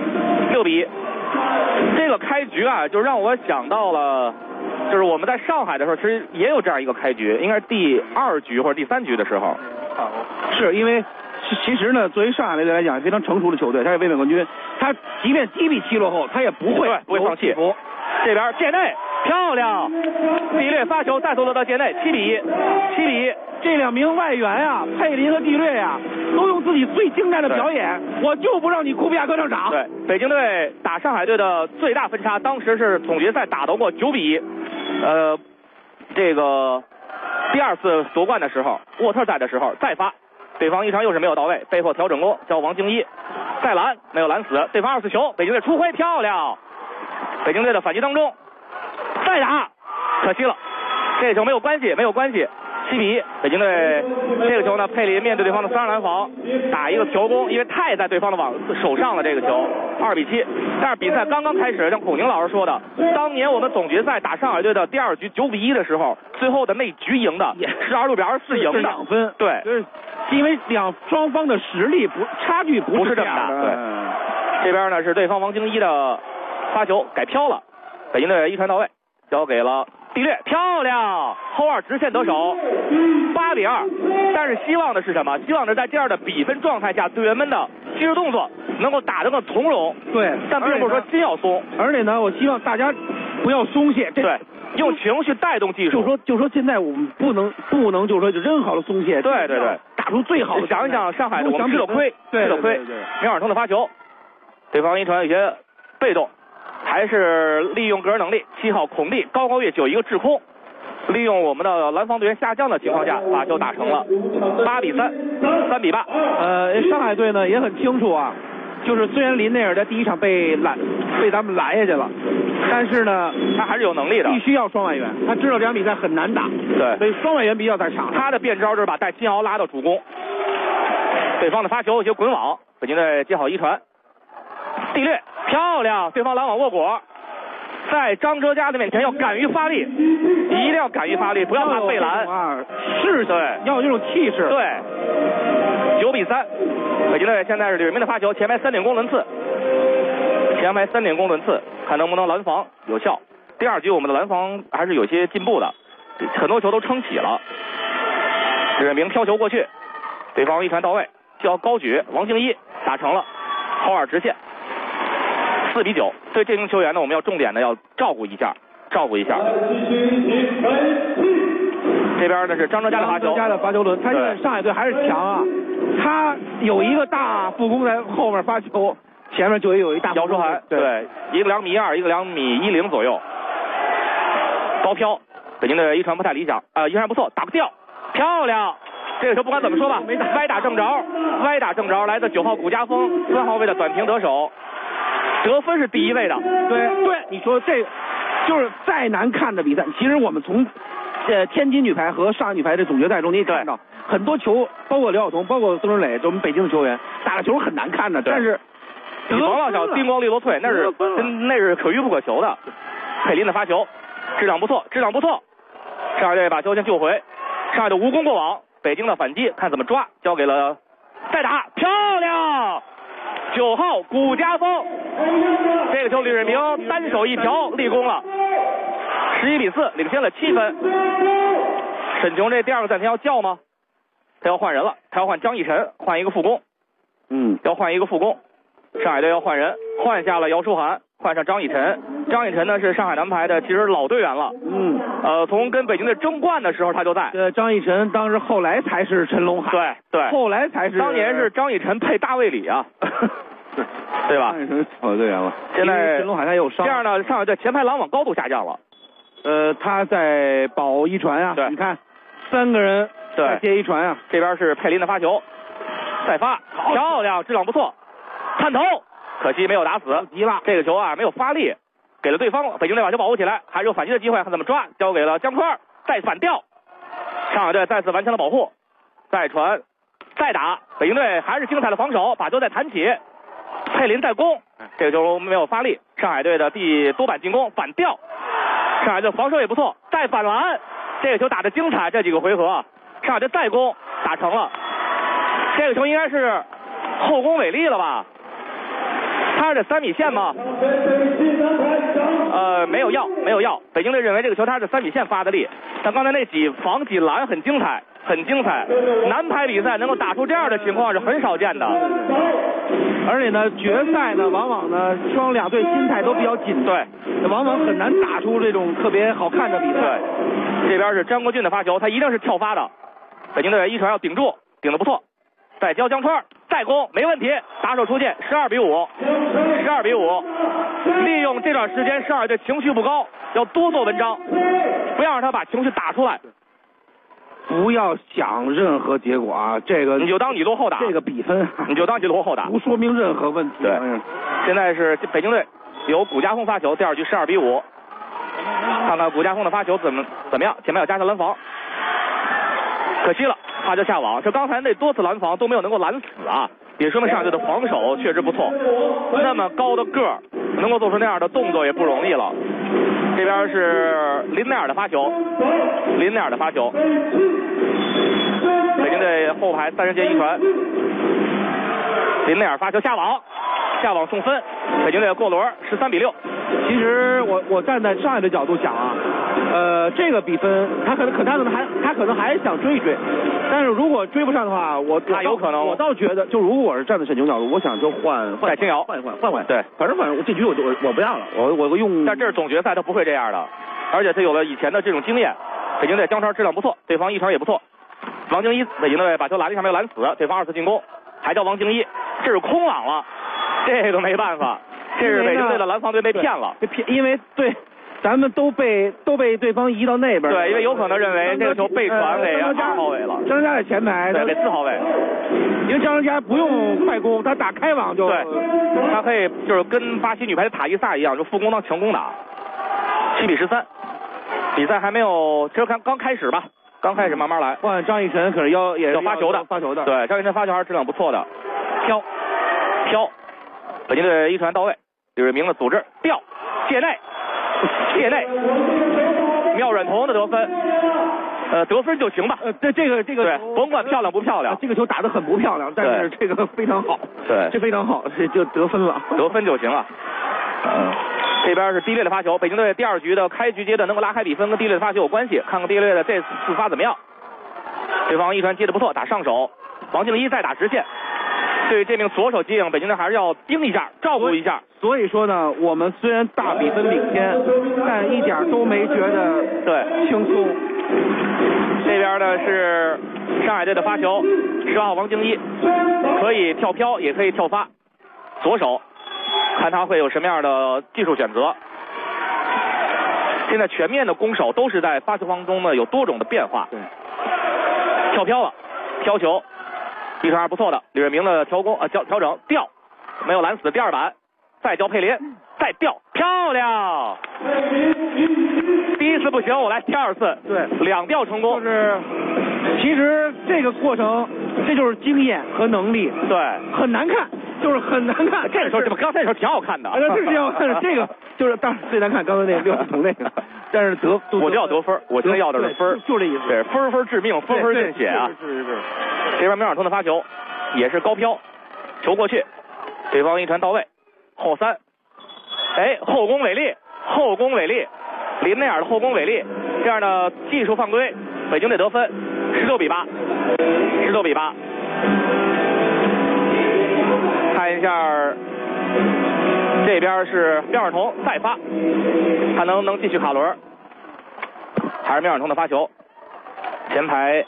1，这个开局啊，就让我想到了，就是我们在上海的时候，其实也有这样一个开局，应该是第2局或者第3局的时候。 是因为其实呢，作为上海队来讲，非常成熟的球队，他是卫冕冠军，他即便7比7落后，他也不会放弃。这边界内漂亮，地略发球再度落到界内，7比1。 这2名外援啊，佩林和地略啊，都用自己最精湛的表演，我就不让你库比亚克上场。 对，北京队打上海队的最大分差，当时是总决赛打到过9比1，这个第2次夺冠的时候，沃特在的时候再发。对方一传又是没有到位，被迫调整攻，叫王敬一再拦，没有拦死。对方2次球，北京队出灰，漂亮。北京队的反击当中再打，可惜了，这个球没有关系，7比1。北京队这个球呢，佩林面对对方的3人拦防，打一个调攻，因为太在对方的手上了，这个球2比7。但是比赛刚刚开始，像孔宁老师说的，当年我们总决赛打上海队的第2局9比1的时候，最后的那局赢的是26比24赢的 2分。 对， 因为双方的实力差距不是这么大。对，这边呢是对方王敬一的发球改飘了，北京队一传到位，交给了地略，漂亮，后2直线得手，8比2。但是希望的是什么？希望是在这样的比分状态下，队员们的技术动作能够打得更从容。 对， 但并不是说心要松。 而且呢，我希望大家不要松懈。 对，用情绪带动技术。 就说现在我们不能就说任何的松懈。 对， 打出最好的。 想一想上海的我们吃了亏，苗尔通的发球，对方一传有些被动。还是利用个人能力，7号孔蒂高跃有一个制空，利用我们的蓝防队员下降的情况下，把球打成了8比3，3比8。 上海队呢也很清楚啊，就是虽然林内尔在第1场被咱们拦下去了，但是呢他还是有能力的， 必须要双外援，他知道这场比赛很难打， 对， 所以双外援必须要在场。 他的变招就是把戴金鳌拉到主攻，对方的发球有些滚网，北京队接好一传，地略漂亮，对方拦网握果，在张哲嘉的面前要敢于发力，一定要敢于发力，不要怕被拦啊！是，对，要有这种气势。 对，9比3，北京队现在是李瑞明的发球，前排3点攻轮次，看能不能拦防有效。第2局我们的拦防还是有些进步的，很多球都撑起了。李瑞明飘球过去，对方一传到位，叫高举，王敬一打成了后2直线。4比9，对这名球员呢，我们要重点的要照顾一下。这边呢是张哲嘉的发球， 轮，他现在上海队还是强啊，他有一个大副攻在后面发球，前面就有一大姚舒涵，对，一个2.2米，一个2.10米左右，高飘，北京队一传不太理想一传不错，打不掉，漂亮。这个球不管怎么说吧，歪打正着，来自9号古家锋，3号位的短平得手。得分是第1位的， 对，你说这就是再难看的比赛，其实我们从天津女排和上海女排的总决赛中，你也看到很多球，包括刘晓彤，包括孙春磊，我们北京的球员打的球很难看的，但是比王老小叮咣利落脆，那是可遇不可求的。佩林的发球，质量不错，上海队把球先救回，上海队无功过网，北京的反击看怎么抓，交给了再打，漂亮 9号古家峰，这个球李瑞明单手一条立功了，11比4，领先了7分。沈琼这第二个暂停要叫吗？他要换人了，他要换张逸晨，换一个副攻。要换一个副攻。上海队要换人，换下了姚书涵，换上张逸晨。张逸晨呢是上海男排的其实老队员了，从跟北京队争冠的时候他就在。 张逸晨当时后来才是陈龙海，对，后来才是。 当年是张逸晨配大卫李啊，对吧？ 张逸晨好队员了。 现在陈龙海他有伤， 这样呢，上海队前排拦网高度下降了。 他在保一传啊， 对， 你看3个人在接一传啊。 这边是佩林的发球，再发，漂亮，质量不错。探头，可惜没有打死， 急了。 这个球啊没有发力，给了对方。北京队把球保护起来，还是有反击的机会，看怎么抓。交给了江川，再反吊。上海队再次完成了保护，再传，再打。北京队还是精彩的防守，把球再弹起。佩林再攻，这个球没有发力。上海队的多板进攻反吊，上海队防守也不错，再反篮。这个球打得精彩，这几个回合上海队再攻打成了。这个球应该是后攻违例了吧？他是这3米线吗？没有要。北京队认为这个球他是3米线发的力，但刚才那几防几拦很精彩，很精彩。男排比赛能够打出这样的情况是很少见的。 而且呢，决赛呢，往往呢，双两队心态都比较紧， 对， 往往很难打出这种特别好看的比赛。 对，这边是张国俊的发球，他一定是跳发的。北京队一传要顶住，顶得不错。再交江川，再攻没问题，打手出界，12比5，12比5。利用这段时间，上海队情绪不高，要多做文章，不要让他把情绪打出来。 不要想任何结果啊，这个你就当你落后打， 这个比分你就当你落后打， 不说明任何问题。 对，现在是北京队由古家峰发球，第2局12比5。看看古家峰的发球怎么样？前面要加强拦防，可惜了。发球下网，这刚才那多次拦防都没有能够拦死啊，也说明上海队的防守确实不错。那么高的个儿，能够做出那样的动作也不容易了。这边是林奈尔的发球，北京队后排3人接一传，林奈尔发球下网送分，北京队过轮13比6。 其实我站在上海的角度想啊，这个比分他可能还想追一追，但是如果追不上的话， 他有可能。 我倒觉得，就如果我是站在沈琼角度，我想就换戴清瑶， 换。 对， 反正这局我不要了，我用。 但这是总决赛，他不会这样的，而且他有了以前的这种经验。北京队江川质量不错，对方一传也不错。王京一，北京队把球拦了一下没有拦死，对方2次进攻，还叫王京一，这是空网了，这个没办法。这是北京队的拦防队被骗了， 因为对，咱们都被对方移到那边。 对，因为有可能认为这个球被传给2号位了。 张家在前排， 对，给4号位。 因为张家不用快攻，他打开网就。 对，他可以就是跟巴西女排的塔伊萨一样，就副攻当强攻打。7比13，比赛还没有，这刚开始吧，慢慢来。 换张逸晨可是要发球的，对，张逸晨发球还是质量不错的，飘，北京队一传到位。李瑞明的组织吊界内，苗软彤的得分，得分就行吧。 这个对，甭管漂亮不漂亮， 这个球打得很不漂亮，但是这个非常好。 对， 这非常好，这就得分了， 得分就行了。这边是低劣的发球，北京队第2局的开局阶段能够拉开比分，跟低劣的发球有关系。看看低劣的这次发怎么样？对方一传接得不错，打上手，王敬一再打直线。对于这名左手接应，北京队还是要盯一下，照顾一下。 所以说呢，我们虽然大比分领先，但一点都没觉得轻松。 这边呢是上海队的发球，10号王京一可以跳飘，也可以跳发，左手，看他会有什么样的技术选择。现在全面的攻守都是在发球当中呢有多种的变化。 对， 跳飘了，飘球。一传还不错的，李瑞明的调整吊，没有拦死，第2板，再交佩林，再吊，漂亮！第1次不行，我来第2次， 对 ，2吊成功。 其实这个过程，这就是经验和能力， 对， 很难看，就是很难看。 这个时候刚才那时候挺好看的， 这是挺好看的，这个就是当然最难看，刚才那6筒那个，但是我就要得分，我今天要的是分， 就这意思， 对，分致命，分见血啊！ 是。 这边苗软彤的发球也是高飘，球过去， 对方一传到位，后3，哎，后攻违例，后攻违例，林内尔的后攻违例，这样的技术犯规，北京队得分，16比8，16比8。看一下，这边是廖尔彤再发，看能继续卡轮，还是廖尔彤的发球，前排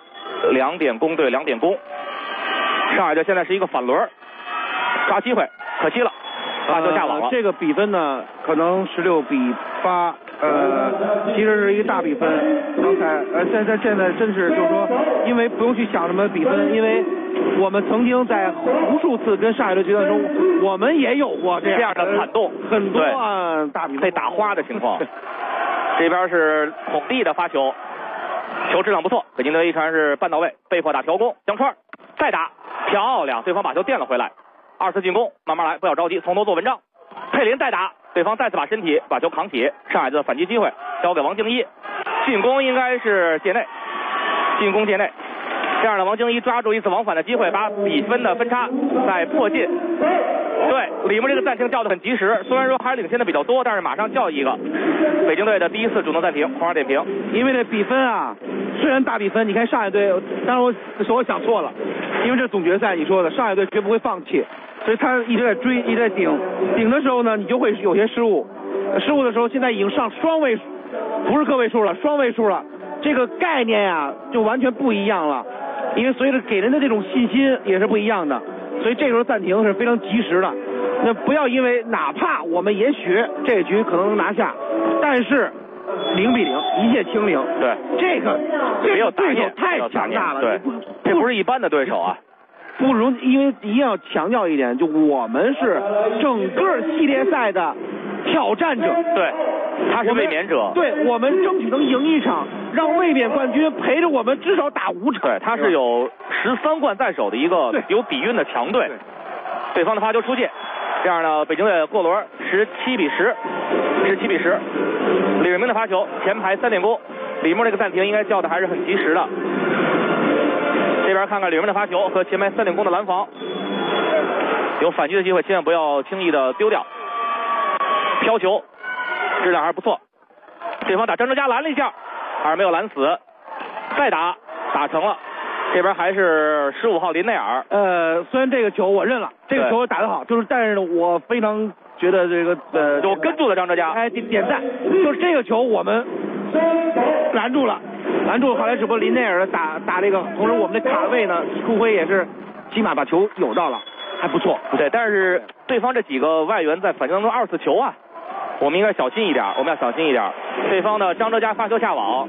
2点攻对2点攻，上海队现在是一个反轮，抓机会，可惜了，发球下网了。 这个比分呢，可能16比8，其实是一个大比分。刚才现在真是就是说，因为不用去想什么比分，因为我们曾经在无数次跟上海队决战中，我们也有过这样的惨动， 很多大比分被打花的情况。这边是孔蒂的发球，球质量不错，北京队一传是半到位，被迫打调攻，江川再打，漂亮，对方把球垫了回来。2次进攻，慢慢来，不要着急，从头做文章。佩林再打，对方再次把身体把球扛起，上海队的反击机会交给王敬一，进攻应该是界内，进攻界内。这样的王敬一抓住一次往返的机会，把比分的分差再迫近。对，里面这个暂停叫得很及时，虽然说还是领先的比较多，但是马上叫一个。北京队的第1次主动暂停，红号点评。 因为这比分啊，虽然大比分，你看上海队，当然我想错了，因为这总决赛你说的，上海队绝不会放弃，所以他一直在追，一直在顶的时候呢，你就会有些失误的时候，现在已经上双位，不是个位数了，双位数了，这个概念呀就完全不一样了。因为随着给人的这种信心也是不一样的，所以这时候暂停是非常及时的。那不要因为哪怕我们也许这局可能能拿下，但是0比0，一切清零。 对， 这个对手太强大了， 对，这不是一般的对手啊。 不容，因为一定要强调一点，就我们是整个系列赛的挑战者。 对，他是卫冕者。 对，我们争取能赢一场，让卫冕冠军陪着我们至少打5场。 对，他是有13冠在手的一个有底蕴的强队。对方的发球出界，这样呢，北京队过轮17比10，17比10。李瑞明的发球，前排3点攻，李默这个暂停应该叫的还是很及时的。这边看看李瑞明的发球和前排3点攻的拦防，有反击的机会，千万不要轻易的丢掉。飘球，质量还是不错。对方打张哲嘉拦了一下，还是没有拦死，再打成了。这边还是15号林内尔。 虽然这个球我认了，这个球打得好，就是但是我非常觉得这个有跟住了张哲嘉， 点赞，就是这个球我们拦住了。后来只不过林内尔打这个，同时我们的卡位呢，顾辉也是起码把球有到了，还不错。 对，但是对方这几个外援在反击当中2次球啊，我们应该小心一点，对方的张哲嘉发球下网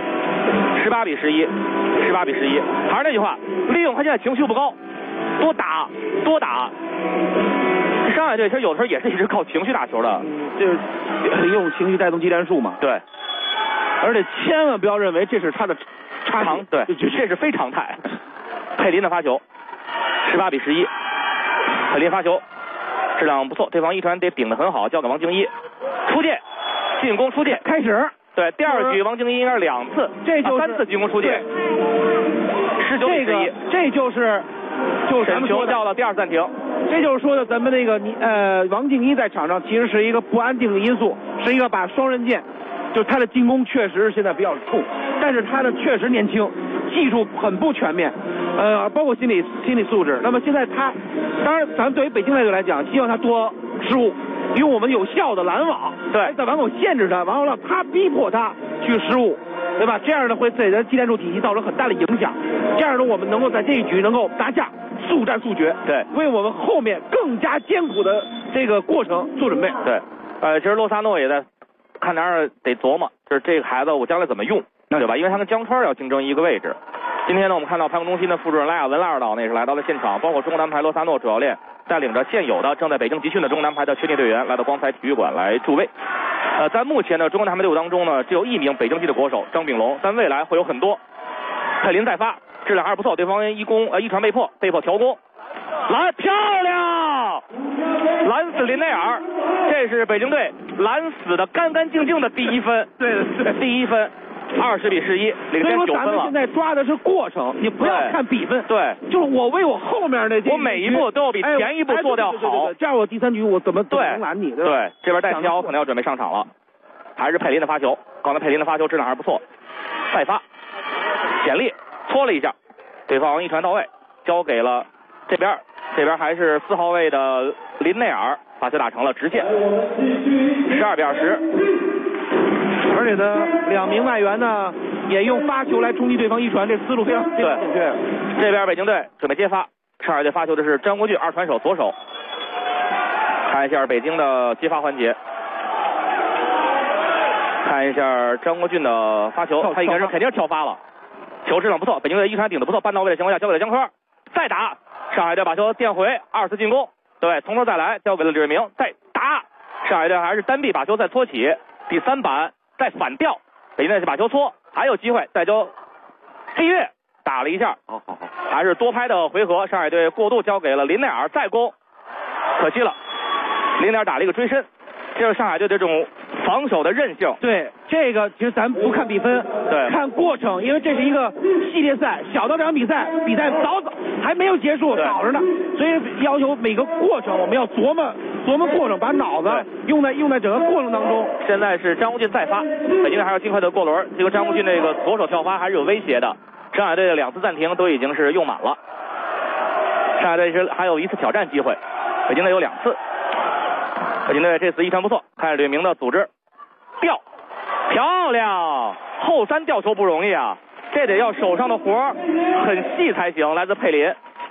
，18比11，还是那句话，利用他现在情绪不高，多打。上海队其实有的时候也是一直靠情绪打球的， 就是利用情绪带动技战术嘛。 对， 而且千万不要认为这是他的常，对，这是非常态。佩林的发球，18比11，佩林发球质量不错，对方一传得顶得很好，交给王敬一，出界，进攻出界开始。 对，第2局王敬一应该是2次， 这就是 3次进攻出界，19比11， 这就是沈球叫了第2暂停。 这就是说的，咱们那个王敬一在场上其实是一个不安定的因素，是一个把双刃剑，就是他的进攻确实现在比较冲，但是他的确实年轻，技术很不全面，包括心理素质。那么现在他，当然咱们对于北京队来讲，希望他多失误，因为我们有效的拦网， 对， 在网口限制他，然后让他逼迫他去失误，对吧？这样呢会对咱技战术体系造成很大的影响。这样呢，我们能够在这一局能够拿下，速战速决， 对， 为我们后面更加艰苦的这个过程做准备。 对，其实罗萨诺也在看哪儿得琢磨，就是这个孩子我将来怎么用，对吧？因为他跟江川要竞争一个位置。今天呢，我们看到排控中心的副主任拉亚文拉尔导呢也是来到了现场，包括中国男排罗萨诺主教练带领着现有的正在北京集训的中国男排的确定队员来到光彩体育馆来助威。在目前的中国男排队伍当中呢，只有1名北京籍的国手张炳龙，但未来会有很多。佩林再发，质量还是不错，对方一传被迫调攻，拦漂亮，拦死林内尔，这是北京队拦死的干干净净的第1分， 对， 第1分。 20-11，领先9分了。 所以说咱们现在抓的是过程，你不要看比分。 对， 就是我为我后面的我每一步都要比前一步做掉好， 这样我第3局我怎么能拦你？ 对，这边戴奇尧可能要准备上场了，还是佩林的发球。刚才佩林的发球质量还是不错，再发，简历搓了一下，对方一传到位，交给了这边还是4号位的林内尔，发球打成了直线，12-20。 而且呢，2名外援呢也用发球来冲击对方一传，这思路非常正确。 这边北京队准备接发，上海队发球的是张国俊，2传手左手。看一下北京的接发环节，看一下张国俊的发球，他应该是肯定是跳发了，球质量不错，北京队一传顶的不错，半到位的情况下交给了江川，再打，上海队把球垫回，2次进攻，对，从头再来，交给了李瑞明，再打，上海队还是单臂把球再搓起，第3板再反吊，北京队把球搓，还有机会再交飞跃打了一下，好，还是多拍的回合，上海队过渡交给了林内尔，再攻，可惜了，林内尔打了一个追身，这是上海队的这种防守的韧性。对，这个其实咱不看比分，对，看过程，因为这是一个系列赛，小到这场比赛早还没有结束，早着呢，所以要求每个过程我们要琢磨过程，把脑子用在整个过程当中。现在是张国俊再发，北京队还要尽快的过轮，这个张国俊那个左手跳发还是有威胁的，上海队的2次暂停都已经是用满了，上海队是还有1次挑战机会，北京队有2次。北京队这次一传不错，看吕明的组织，吊，漂亮，后3吊球不容易啊，这得要手上的活很细才行。来自佩林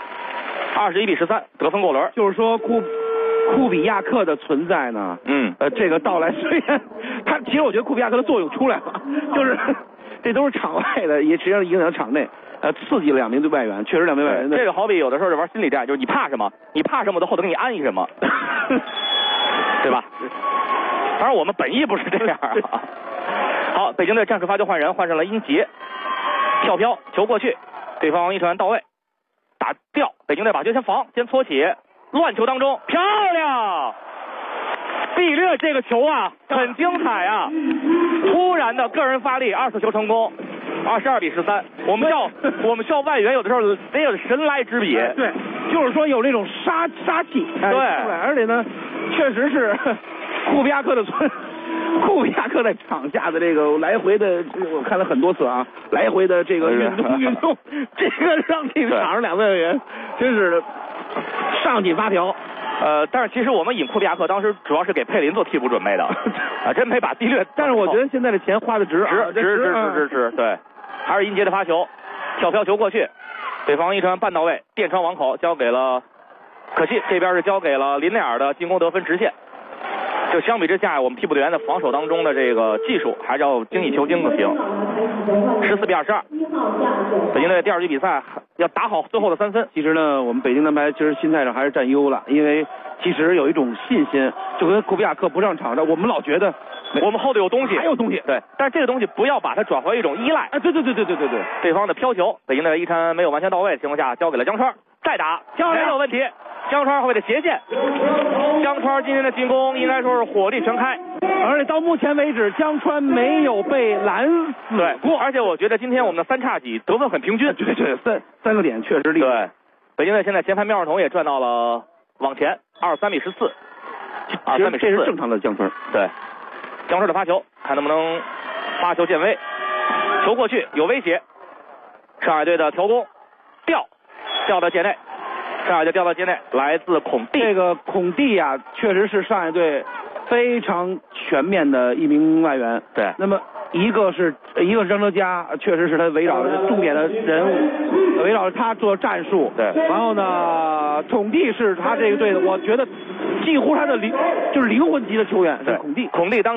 ，21-13得分过轮。就是说库比亚克的存在呢，这个到来虽然他其实我觉得库比亚克的作用出来了，就是这都是场外的，也实际上影响场内。刺激了2名外援，确实2名外援。这个好比有的时候就玩心理战，就是你怕什么，我就后头给你安一什么。对吧？当然我们本意不是这样啊。好，北京队战术发球换人，换上了殷杰，跳飘球过去，对方一传到位，打掉，北京队把球先防，先搓起，乱球当中漂亮，毕略这个球啊很精彩啊，突然的个人发力，2次球成功。22-13，我们需要外援有的时候得有神来之笔，对，就是说有那种杀气，对，而且呢，确实是库比亚克在场下的这个来回的，我看了很多次啊，来回的这个运动，这个让这个场上2位外援真是上紧发条。但是其实我们引库比亚克当时主要是给佩林做替补准备的，啊，真没把地略。但是我觉得现在的钱花的值，对。还是殷杰的发球，跳飘球过去，对方一传半到位，电传网口交给了，可惜这边是交给了林内尔的进攻得分直线。就相比之下，我们替补队员的防守当中的这个技术还是要精益求精才行。14-22，北京队第2局比赛要打好最后的3分。其实呢，我们北京男排其实心态上还是占优了，因为其实有一种信心，就跟库比亚克不上场的，我们老觉得我们后头有东西，还有东西，对，但是这个东西不要把它转化为一种依赖。对，对方的飘球，北京队一传没有完全到位的情况下，交给了江川，再打，没有问题。江川后卫的斜线，江川今天的进攻应该说是火力全开，而且到目前为止，江川没有被拦死过。而且我觉得今天我们的3叉戟得分很平均，对，三个点确实厉害。对，北京队现在前排苗尔彤也转到了往前，23-14，其实这是正常的江川。对，江川的发球，看能不能发球见威，球过去有威胁，上海队的调攻，掉到界内。上海队掉到界内，来自孔蒂。这个孔蒂啊，确实是上海队非常全面的一名外援。对。那么一个是张哲嘉，确实是他围绕着重点的人物，围绕着他做战术。对。然后呢，孔蒂是他这个队的，我觉得几乎他的灵魂级的球员。对。孔蒂当。